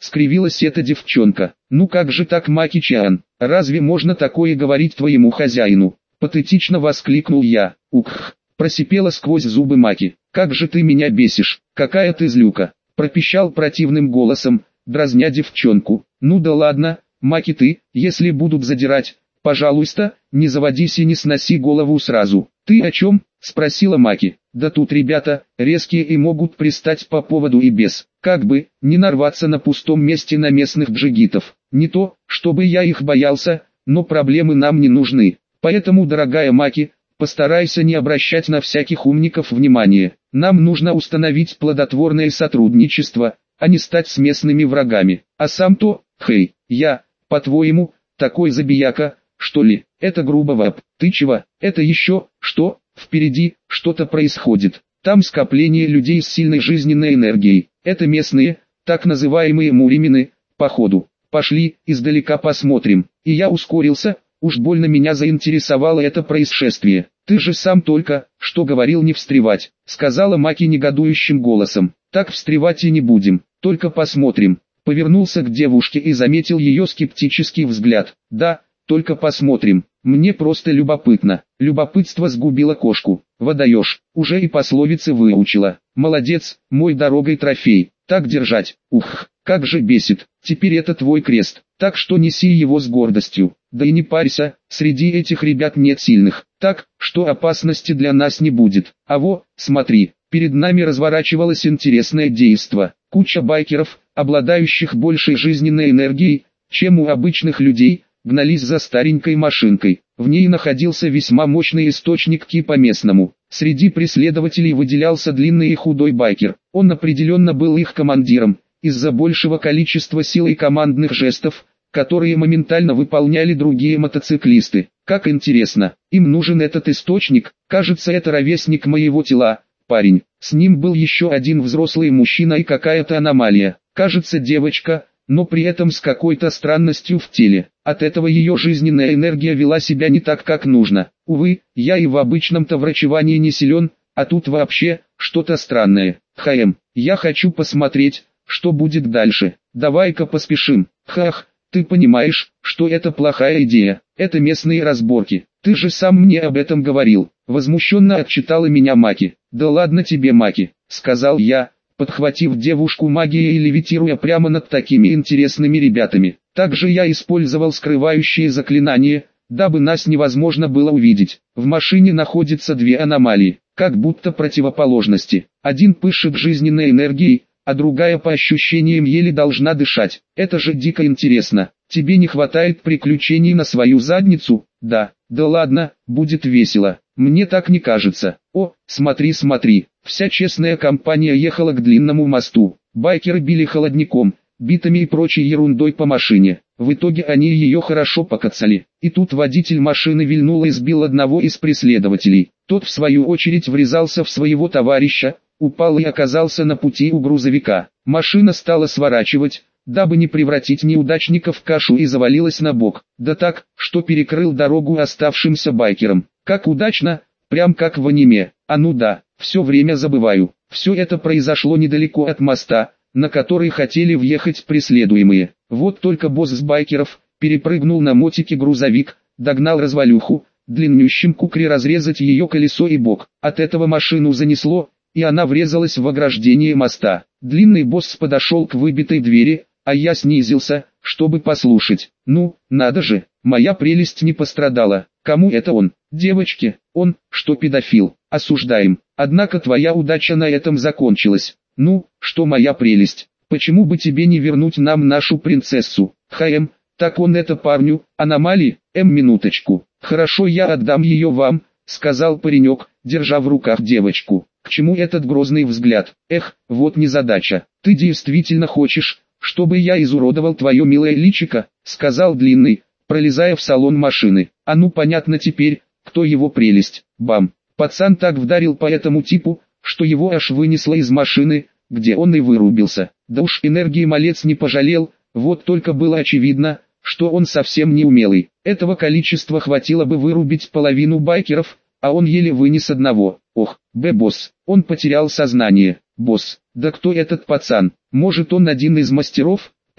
скривилась эта девчонка. Ну как же так, Маки-чан? Разве можно такое говорить твоему хозяину? Патетично воскликнул я. Ух, просипела сквозь зубы Маки. Как же ты меня бесишь, какая ты злюка. Пропищал противным голосом, дразня девчонку. Ну да ладно, Маки, ты, если будут задирать, пожалуйста, не заводись и не сноси голову сразу. Ты о чем? Спросила Маки. Да тут ребята, резкие и могут пристать по поводу и без. Как бы, не нарваться на пустом месте на местных джигитов. Не то, чтобы я их боялся, но проблемы нам не нужны. Поэтому, дорогая Маки, постарайся не обращать на всяких умников внимания. Нам нужно установить плодотворное сотрудничество, а не стать с местными врагами. А сам-то, хей, я, по-твоему, такой забияка, что ли? Это грубо, вап. Ты чего? Это еще, что? Впереди, что-то происходит. Там скопление людей с сильной жизненной энергией. Это местные, так называемые муримины, походу. Пошли, издалека посмотрим. И я ускорился, уж больно меня заинтересовало это происшествие. Ты же сам только, что говорил не встревать, сказала Маки негодующим голосом. Так встревать и не будем, только посмотрим. Повернулся к девушке и заметил ее скептический взгляд. Да, только посмотрим. Мне просто любопытно. Любопытство сгубило кошку. Водоешь, уже и пословицы выучила. Молодец, мой дорогой трофей. Так держать. Ух, как же бесит. Теперь это твой крест. Так что неси его с гордостью. Да и не парься, среди этих ребят нет сильных. Так, что опасности для нас не будет. А во, смотри, перед нами разворачивалось интересное действо. Куча байкеров, обладающих большей жизненной энергией, чем у обычных людей, гнались за старенькой машинкой. В ней находился весьма мощный источник ки по-местному. Среди преследователей выделялся длинный и худой байкер. Он определенно был их командиром, из-за большего количества сил и командных жестов, которые моментально выполняли другие мотоциклисты. Как интересно, им нужен этот источник, кажется, это ровесник моего тела, парень. С ним был еще один взрослый мужчина и какая-то аномалия, кажется, девочка, но при этом с какой-то странностью в теле. От этого ее жизненная энергия вела себя не так, как нужно. Увы, я и в обычном-то врачевании не силен, а тут вообще, что-то странное. Хаем, я хочу посмотреть, что будет дальше. Давай-ка поспешим. Хах, ты понимаешь, что это плохая идея. Это местные разборки. Ты же сам мне об этом говорил. Возмущенно отчитала меня Маки. Да ладно тебе, Маки, сказал я, подхватив девушку магией и левитируя прямо над такими интересными ребятами. Также я использовал скрывающие заклинания, дабы нас невозможно было увидеть. В машине находятся две аномалии, как будто противоположности. Один пышет жизненной энергией, а другая по ощущениям еле должна дышать. Это же дико интересно. Тебе не хватает приключений на свою задницу? Да, да ладно, будет весело. Мне так не кажется. О, смотри, смотри. Вся честная компания ехала к длинному мосту. Байкеры били холодником, битами и прочей ерундой по машине. В итоге они ее хорошо покоцали. И тут водитель машины вильнул и сбил одного из преследователей. Тот в свою очередь врезался в своего товарища, упал и оказался на пути у грузовика. Машина стала сворачивать, дабы не превратить неудачника в кашу, и завалилась на бок. Да так, что перекрыл дорогу оставшимся байкерам. Как удачно, прям как в аниме. А ну да, все время забываю. Все это произошло недалеко от моста, на который хотели въехать преследуемые. Вот только босс с байкеров перепрыгнул на мотике грузовик, догнал развалюху, длиннющим кукри разрезать ее колесо и бок. От этого машину занесло, и она врезалась в ограждение моста. Длинный босс подошел к выбитой двери, а я снизился, чтобы послушать. Ну, надо же, моя прелесть не пострадала. Кому это он? Девочке. Он, что педофил. Осуждаем. Однако твоя удача на этом закончилась. Ну, что моя прелесть. Почему бы тебе не вернуть нам нашу принцессу? Хаем, так он это парню, аномалии, эм минуточку. Хорошо, я отдам ее вам, сказал паренек, держа в руках девочку. К чему этот грозный взгляд? Эх, вот незадача. Ты действительно хочешь, чтобы я изуродовал твое милое личико, сказал длинный, пролезая в салон машины. А ну понятно теперь, кто его прелесть. Бам. Пацан так вдарил по этому типу, что его аж вынесло из машины, где он и вырубился. Да уж энергии малец не пожалел, вот только было очевидно, что он совсем не умелый. Этого количества хватило бы вырубить половину байкеров, а он еле вынес одного. Ох, б-босс, он потерял сознание. Босс, да кто этот пацан? Может он один из мастеров?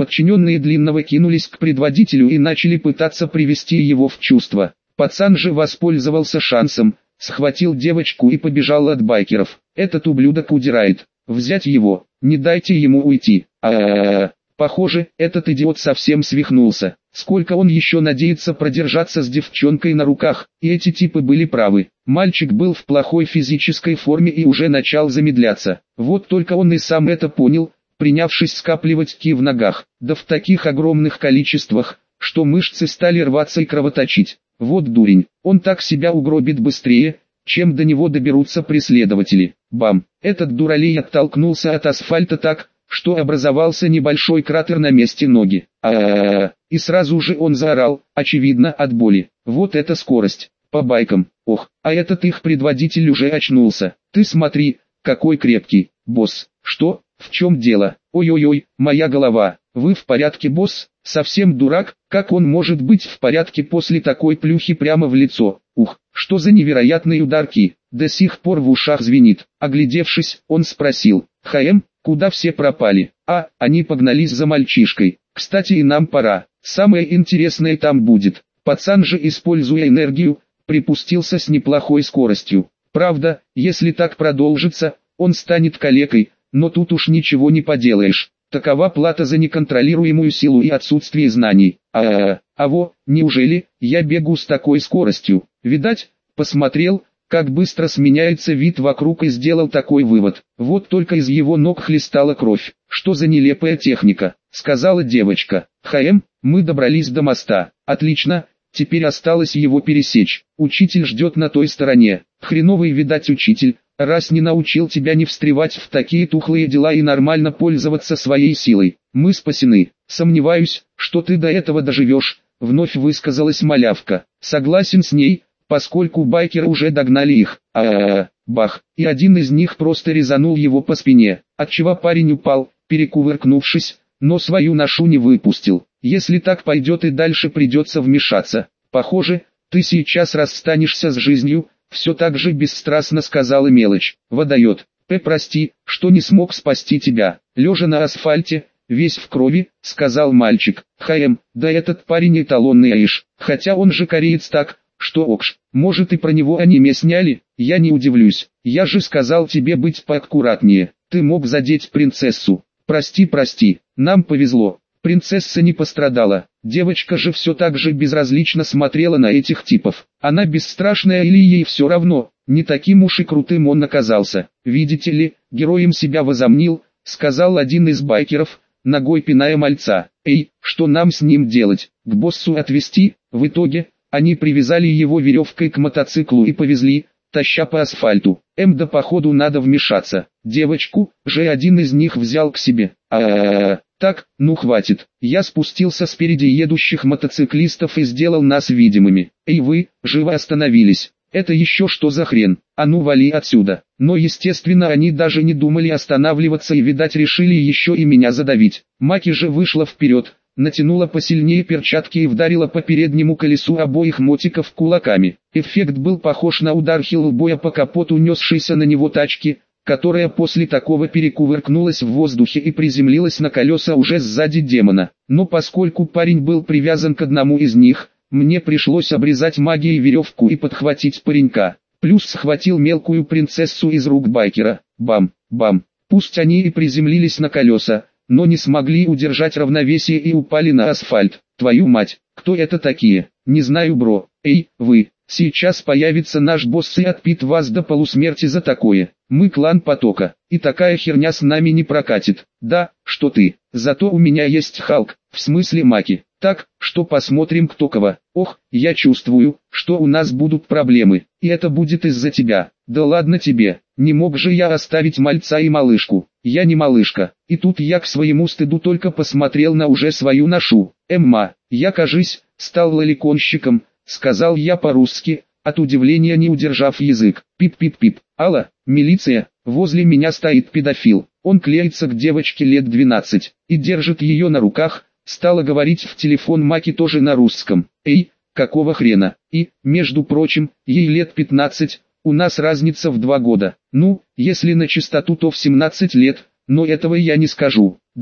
Подчиненные Длинного кинулись к предводителю и начали пытаться привести его в чувство. Пацан же воспользовался шансом, схватил девочку и побежал от байкеров. Этот ублюдок удирает. Взять его, не дайте ему уйти. А-а-а. Похоже, этот идиот совсем свихнулся. Сколько он еще надеется продержаться с девчонкой на руках, и эти типы были правы. Мальчик был в плохой физической форме и уже начал замедляться. Вот только он и сам это понял, принявшись скапливать ки в ногах, да в таких огромных количествах, что мышцы стали рваться и кровоточить. Вот дурень, он так себя угробит быстрее, чем до него доберутся преследователи. Бам! Этот дуралей оттолкнулся от асфальта так, что образовался небольшой кратер на месте ноги. А-а-а! И сразу же он заорал, очевидно от боли. Вот это скорость! По байкам! Ох, а этот их предводитель уже очнулся. Ты смотри, какой крепкий, босс! Что? В чем дело? Ой-ой-ой, моя голова! Вы в порядке, босс? Совсем дурак? Как он может быть в порядке после такой плюхи прямо в лицо? Ух, что за невероятные ударки! До сих пор в ушах звенит. Оглядевшись, он спросил: «ХМ, куда все пропали?» «А, они погнались за мальчишкой. Кстати, и нам пора. Самое интересное там будет». Пацан же, используя энергию, припустился с неплохой скоростью. Правда, если так продолжится, он станет калекой, но тут уж ничего не поделаешь. Такова плата за неконтролируемую силу и отсутствие знаний. А-а-а, а во, неужели я бегу с такой скоростью? Видать, посмотрел, как быстро сменяется вид вокруг и сделал такой вывод. Вот только из его ног хлестала кровь. Что за нелепая техника, сказала девочка. ХМ, мы добрались до моста. Отлично, теперь осталось его пересечь. Учитель ждет на той стороне. Хреновый, видать, учитель, раз не научил тебя не встревать в такие тухлые дела и нормально пользоваться своей силой. Мы спасены. Сомневаюсь, что ты до этого доживешь, вновь высказалась малявка. Согласен с ней, поскольку байкеры уже догнали их. А-а-а, бах, и один из них просто резанул его по спине, отчего парень упал, перекувыркнувшись, но свою ношу не выпустил. Если так пойдет и дальше, придется вмешаться. Похоже, ты сейчас расстанешься с жизнью, все так же бесстрастно сказала мелочь. Водает. П, прости, что не смог спасти тебя. Лежа на асфальте, весь в крови, сказал мальчик. ХМ, да этот парень эталонный аиш, хотя он же кореец так, что окш, может и про него аниме сняли, я не удивлюсь. Я же сказал тебе быть поаккуратнее, ты мог задеть принцессу. Прости, прости, нам повезло. Принцесса не пострадала, девочка же все так же безразлично смотрела на этих типов. Она бесстрашная или ей все равно, не таким уж и крутым он оказался. Видите ли, героем себя возомнил, сказал один из байкеров, ногой пиная мальца. Эй, что нам с ним делать, к боссу отвезти? В итоге, они привязали его веревкой к мотоциклу и повезли, таща по асфальту. Эм, да походу надо вмешаться. Девочку же один из них взял к себе. А-а-а. Так, ну хватит. Я спустился спереди едущих мотоциклистов и сделал нас видимыми. Эй вы, живо остановились. Это еще что за хрен? А ну вали отсюда. Но естественно они даже не думали останавливаться и, видать, решили еще и меня задавить. Маки же вышла вперед, натянула посильнее перчатки и вдарила по переднему колесу обоих мотиков кулаками. Эффект был похож на удар хиллбоя по капоту несшейся на него тачки, которая после такого перекувыркнулась в воздухе и приземлилась на колеса уже сзади демона. Но поскольку парень был привязан к одному из них, мне пришлось обрезать магией веревку и подхватить паренька. Плюс схватил мелкую принцессу из рук байкера. Бам, бам. Пусть они и приземлились на колеса, но не смогли удержать равновесие и упали на асфальт. Твою мать, кто это такие? Не знаю, бро. Эй, вы, сейчас появится наш босс и отпит вас до полусмерти за такое. Мы клан Потока, и такая херня с нами не прокатит. Да, что ты, зато у меня есть Халк, в смысле Маки. Так, что посмотрим кто кого. Ох, я чувствую, что у нас будут проблемы, и это будет из-за тебя. Да ладно тебе, не мог же я оставить мальца и малышку. Я не малышка, и тут я к своему стыду только посмотрел на уже свою ношу. Эмма, я, кажись, стал лоликонщиком, сказал я по-русски, от удивления не удержав язык. Пип-пип-пип. Алло, милиция, возле меня стоит педофил. Он клеится к девочке лет двенадцать и держит ее на руках. Стала говорить в телефон Маки тоже на русском. Эй, какого хрена? И, между прочим, ей лет пятнадцать, у нас разница в два года. Ну, если на чистоту, то в семнадцать лет, но этого я не скажу. Да и,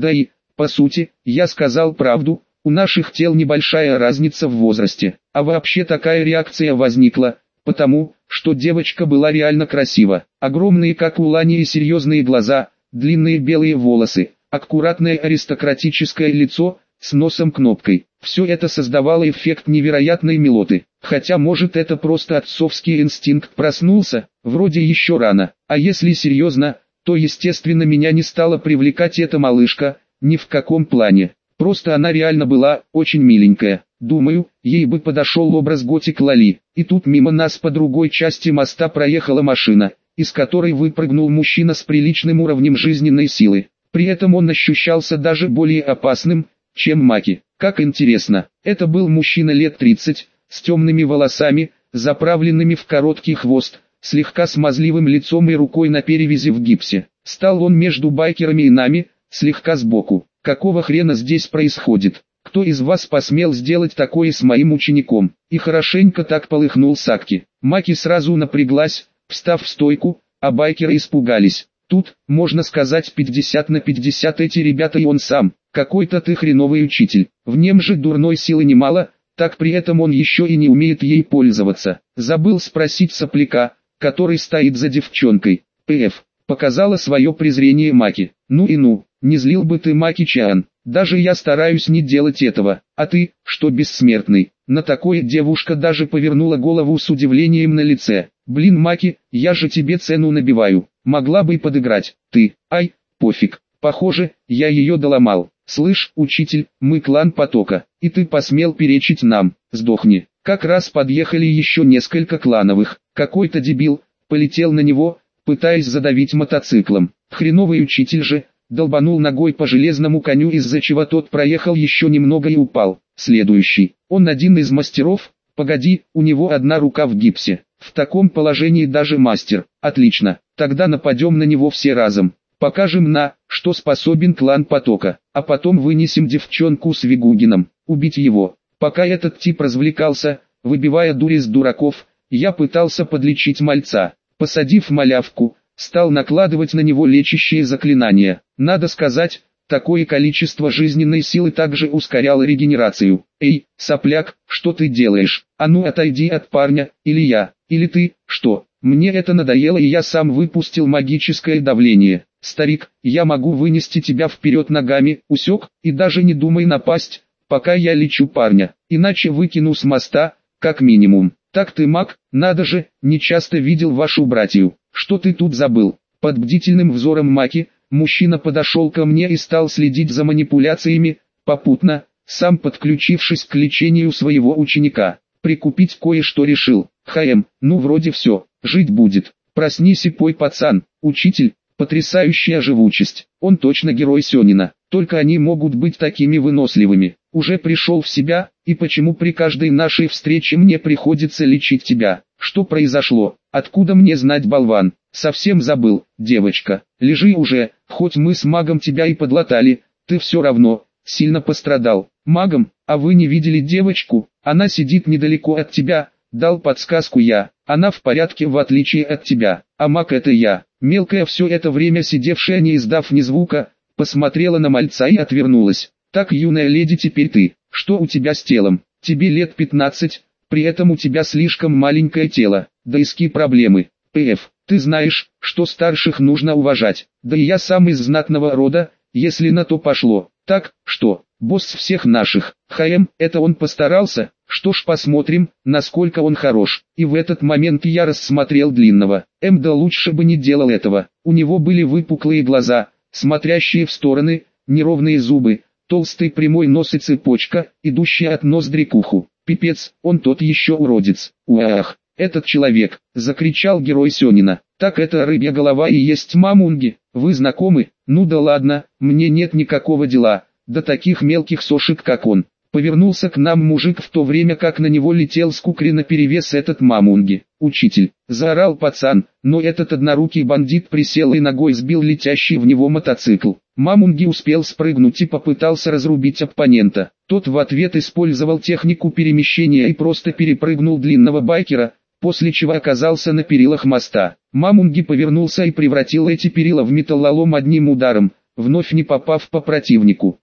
По сути, я сказал правду, у наших тел небольшая разница в возрасте. А вообще такая реакция возникла, потому, что девочка была реально красива. Огромные как у Лани и серьезные глаза, длинные белые волосы, аккуратное аристократическое лицо, с носом кнопкой. Все это создавало эффект невероятной милоты. Хотя может это просто отцовский инстинкт проснулся, вроде еще рано. А если серьезно, то естественно меня не стала привлекать эта малышка, ни в каком плане. Просто она реально была очень миленькая. Думаю, ей бы подошел образ готик Лали. И тут мимо нас по другой части моста проехала машина, из которой выпрыгнул мужчина с приличным уровнем жизненной силы. При этом он ощущался даже более опасным, чем Маки. Как интересно, это был мужчина лет тридцати, с темными волосами, заправленными в короткий хвост, слегка смазливым лицом и рукой на перевязи в гипсе. Стал он между байкерами и нами, слегка сбоку. Какого хрена здесь происходит? Кто из вас посмел сделать такое с моим учеником? И хорошенько так полыхнул Сакки. Маки сразу напряглась, встав в стойку, а байкеры испугались. Тут, можно сказать, пятьдесят на пятьдесят эти ребята и он сам. Какой-то ты хреновый учитель. В нем же дурной силы немало, так при этом он еще и не умеет ей пользоваться. Забыл спросить сопляка, который стоит за девчонкой. Пф, показала свое презрение Маки. Ну и ну, не злил бы ты Маки-чан. Даже я стараюсь не делать этого. А ты, что бессмертный? На такое девушка даже повернула голову с удивлением на лице. Блин, Маки, я же тебе цену набиваю. Могла бы и подыграть. Ты, ай, пофиг. Похоже, я ее доломал. Слышь, учитель, мы клан Потока, и ты посмел перечить нам. Сдохни. Как раз подъехали еще несколько клановых. Какой-то дебил полетел на него, пытаясь задавить мотоциклом. Хреновый учитель же долбанул ногой по железному коню, из-за чего тот проехал еще немного и упал. Следующий. Он один из мастеров. Погоди, у него одна рука в гипсе. В таком положении даже мастер. Отлично. Тогда нападем на него все разом. Покажем на, что способен клан Потока, а потом вынесем девчонку с Вигугином, убить его. Пока этот тип развлекался, выбивая дурь из дураков, я пытался подлечить мальца. Посадив малявку, стал накладывать на него лечащие заклинания. Надо сказать, такое количество жизненной силы также ускоряло регенерацию. Эй, сопляк, что ты делаешь? А ну отойди от парня, или я, или ты, что? Мне это надоело и я сам выпустил магическое давление. Старик, я могу вынести тебя вперед ногами, усек, и даже не думай напасть, пока я лечу парня, иначе выкину с моста, как минимум. Так ты маг, надо же, не часто видел вашу братью. Что ты тут забыл? Под бдительным взором Маки, мужчина подошел ко мне и стал следить за манипуляциями, попутно, сам подключившись к лечению своего ученика. Прикупить кое-что решил. Хаем, ну вроде все, жить будет. Проснись и пой, пацан. Учитель, потрясающая живучесть. Он точно герой Сёнина. Только они могут быть такими выносливыми. Уже пришел в себя, и почему при каждой нашей встрече мне приходится лечить тебя? Что произошло? Откуда мне знать, болван? Совсем забыл, девочка. Лежи уже, хоть мы с магом тебя и подлатали, ты все равно сильно пострадал. Магом, а вы не видели девочку? Она сидит недалеко от тебя, дал подсказку я. Она в порядке в отличие от тебя, а маг это я. Мелкая все это время сидевшая не издав ни звука, посмотрела на мальца и отвернулась. Так, юная леди, теперь ты. Что у тебя с телом? Тебе лет пятнадцать, при этом у тебя слишком маленькое тело. Да иски проблемы. Пф, ты знаешь, что старших нужно уважать. Да и я сам из знатного рода, если на то пошло. Так, что, босс всех наших. Хаем, это он постарался? Что ж, посмотрим, насколько он хорош. И в этот момент я рассмотрел длинного. Эм, да лучше бы не делал этого. У него были выпуклые глаза, смотрящие в стороны, неровные зубы, толстый прямой нос и цепочка, идущая от ноздри к уху. Пипец, он тот еще уродец. Уах, этот человек, закричал герой Сёнина. Так это рыбья голова и есть Мамунги. Вы знакомы? Ну да ладно, мне нет никакого дела до таких мелких сошек, как он. Повернулся к нам мужик, в то время как на него летел с кукри наперевес этот Мамунги. «Учитель!» – заорал пацан, но этот однорукий бандит присел и ногой сбил летящий в него мотоцикл. Мамунги успел спрыгнуть и попытался разрубить оппонента. Тот в ответ использовал технику перемещения и просто перепрыгнул длинного байкера, после чего оказался на перилах моста. Мамунги повернулся и превратил эти перила в металлолом одним ударом, вновь не попав по противнику.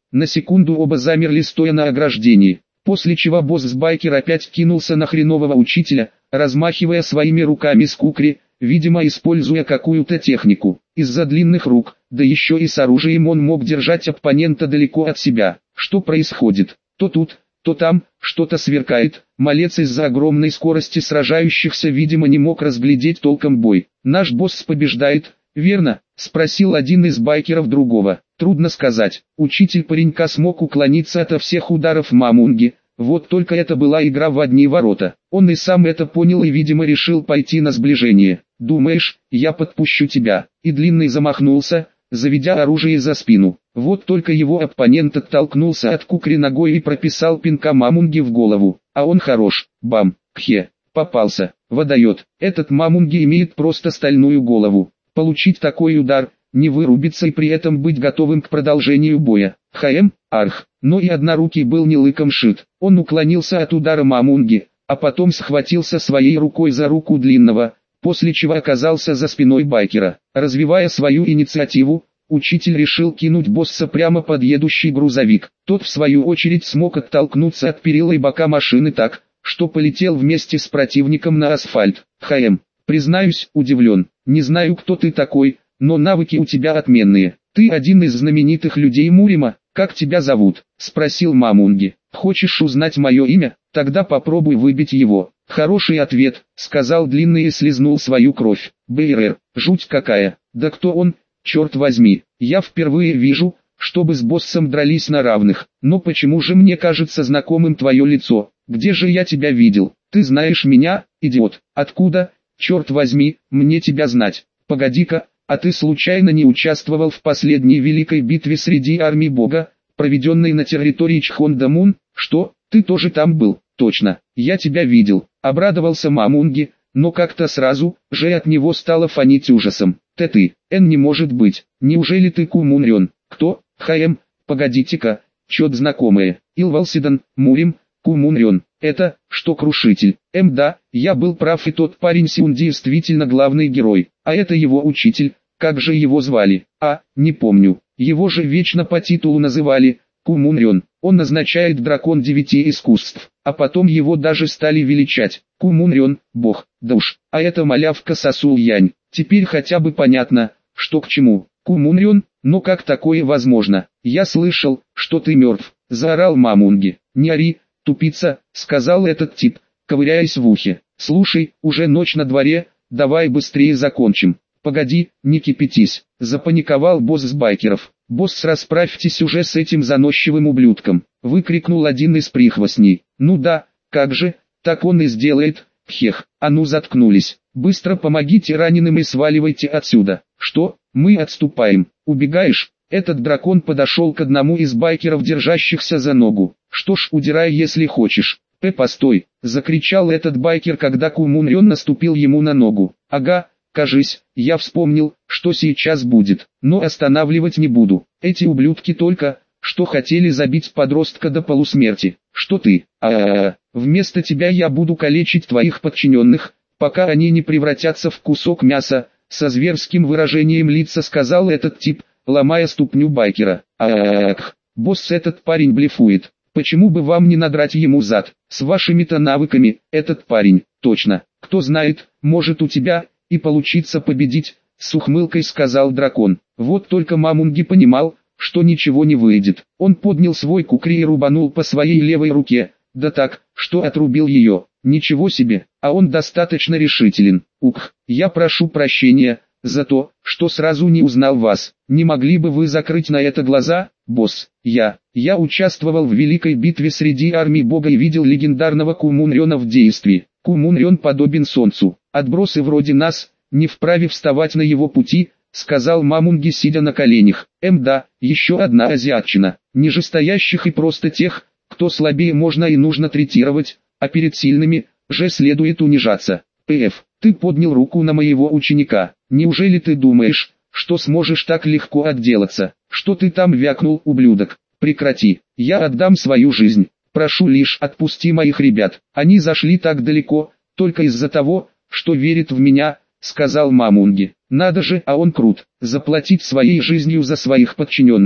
На секунду оба замерли, стоя на ограждении, после чего босс-байкер опять кинулся на хренового учителя, размахивая своими руками с кукри, видимо используя какую-то технику. Из-за длинных рук, да еще и с оружием, он мог держать оппонента далеко от себя. Что происходит? То тут, то там, что-то сверкает. Малец из-за огромной скорости сражающихся, видимо, не мог разглядеть толком бой. «Наш босс побеждает, верно?» — спросил один из байкеров другого. «Трудно сказать. Учитель паренька смог уклониться ото всех ударов Мамунги. Вот только это была игра в одни ворота. Он и сам это понял и, видимо, решил пойти на сближение. Думаешь, я подпущу тебя?» И Длинный замахнулся, заведя оружие за спину. Вот только его оппонент оттолкнулся от кукри ногой и прописал пинка Мамунги в голову. А он хорош. Бам! Кхе! Попался. Водает. Этот Мамунги имеет просто стальную голову. Получить такой удар, не вырубиться и при этом быть готовым к продолжению боя. Хм, арх. Но и однорукий был не лыком шит. Он уклонился от удара Мамунги, а потом схватился своей рукой за руку Длинного, после чего оказался за спиной байкера. Развивая свою инициативу, учитель решил кинуть босса прямо под едущий грузовик. Тот в свою очередь смог оттолкнуться от перила и бока машины так, что полетел вместе с противником на асфальт. Хм, признаюсь, удивлен. Не знаю, кто ты такой, но навыки у тебя отменные. Ты один из знаменитых людей Мурима. «Как тебя зовут?» — спросил Мамунги. «Хочешь узнать мое имя? Тогда попробуй выбить его». «Хороший ответ», — сказал Длинный и слезнул свою кровь. «БРР, жуть какая! Да кто он, черт возьми? Я впервые вижу, чтобы с боссом дрались на равных. Но почему же мне кажется знакомым твое лицо? Где же я тебя видел? Ты знаешь меня, идиот? Откуда, черт возьми, мне тебя знать? Погоди-ка, а ты случайно не участвовал в последней великой битве среди армий Бога, проведенной на территории Чхонда-Мун? Что, ты тоже там был?» «Точно, я тебя видел», — обрадовался Мамунги, но как-то сразу же от него стало фонить ужасом. «Ты ты, Эн, не может быть, неужели ты Кумунрён?» «Кто? Хм, погодите-ка, чё-то знакомое. Илвалсидан, Мурим, Кумунрён. Это, что Крушитель?» «Эм, да, я был прав, и тот парень Сиун действительно главный герой, а это его учитель, как же его звали?» «А, не помню, его же вечно по титулу называли Кумунрён. Он означает дракон девяти искусств, а потом его даже стали величать Кумунрён, бог, да уж, а это малявка Сосул-Янь. Теперь хотя бы понятно, что к чему. Кумунрён, но как такое возможно? Я слышал, что ты мертв», — заорал Мамунги. «Не ори, тупица», — сказал этот тип, ковыряясь в ухе. «Слушай, уже ночь на дворе, давай быстрее закончим». «Погоди, не кипятись», — запаниковал босс с байкеров. «Босс, расправьтесь уже с этим заносчивым ублюдком», — выкрикнул один из прихвостней. «Ну да, как же, так он и сделает, пхех, а ну заткнулись, быстро помогите раненым и сваливайте отсюда». «Что, мы отступаем, убегаешь?» Этот дракон подошел к одному из байкеров, держащихся за ногу. «Что ж, удирай, если хочешь». «Э, постой», — закричал этот байкер, когда Кумунрён наступил ему на ногу. «Ага, кажись, я вспомнил, что сейчас будет, но останавливать не буду. Эти ублюдки только что хотели забить подростка до полусмерти. Что ты? А-а-а, вместо тебя я буду калечить твоих подчиненных, пока они не превратятся в кусок мяса», — со зверским выражением лица сказал этот тип, ломая ступню байкера. «Ах, босс, этот парень блефует. Почему бы вам не надрать ему зад? С вашими-то навыками, этот парень, точно, кто знает, может у тебя и получится победить», — с ухмылкой сказал дракон. Вот только Мамунги понимал, что ничего не выйдет. Он поднял свой кукри и рубанул по своей левой руке, да так, что отрубил ее. Ничего себе, а он достаточно решителен. «Ух, я прошу прощения за то, что сразу не узнал вас. Не могли бы вы закрыть на это глаза, босс? Я, я участвовал в великой битве среди армий Бога и видел легендарного Кумунрёна в действии. Кумунрён подобен солнцу. Отбросы вроде нас не вправе вставать на его пути», — сказал Мамунги, сидя на коленях. «Эм, да, еще одна азиатчина. Нижестоящих и просто тех, кто слабее, можно и нужно третировать, а перед сильными же следует унижаться. Пф, ты поднял руку на моего ученика. Неужели ты думаешь, что сможешь так легко отделаться? Что ты там вякнул, ублюдок? Прекрати, я отдам свою жизнь. Прошу лишь отпусти моих ребят. Они зашли так далеко, только из-за того, что верят в меня», — сказал Мамунги. «Надо же, а он крут. Заплатить своей жизнью за своих подчиненных.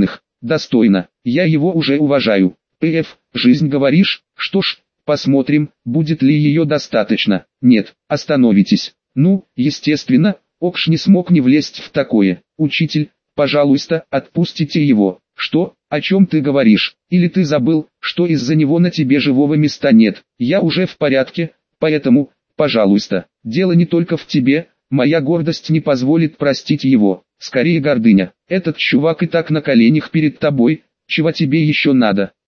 достойно. Я его уже уважаю. Пф, жизнь говоришь? Что ж, посмотрим, будет ли ее достаточно. Нет, остановитесь. Ну, естественно, Окш не смог не влезть в такое. Учитель, пожалуйста, отпустите его. Что, о чем ты говоришь? Или ты забыл, что из-за него на тебе живого места нет? Я уже в порядке, поэтому, пожалуйста, дело не только в тебе, моя гордость не позволит простить его. Скорее гордыня. Этот чувак и так на коленях перед тобой, чего тебе еще надо?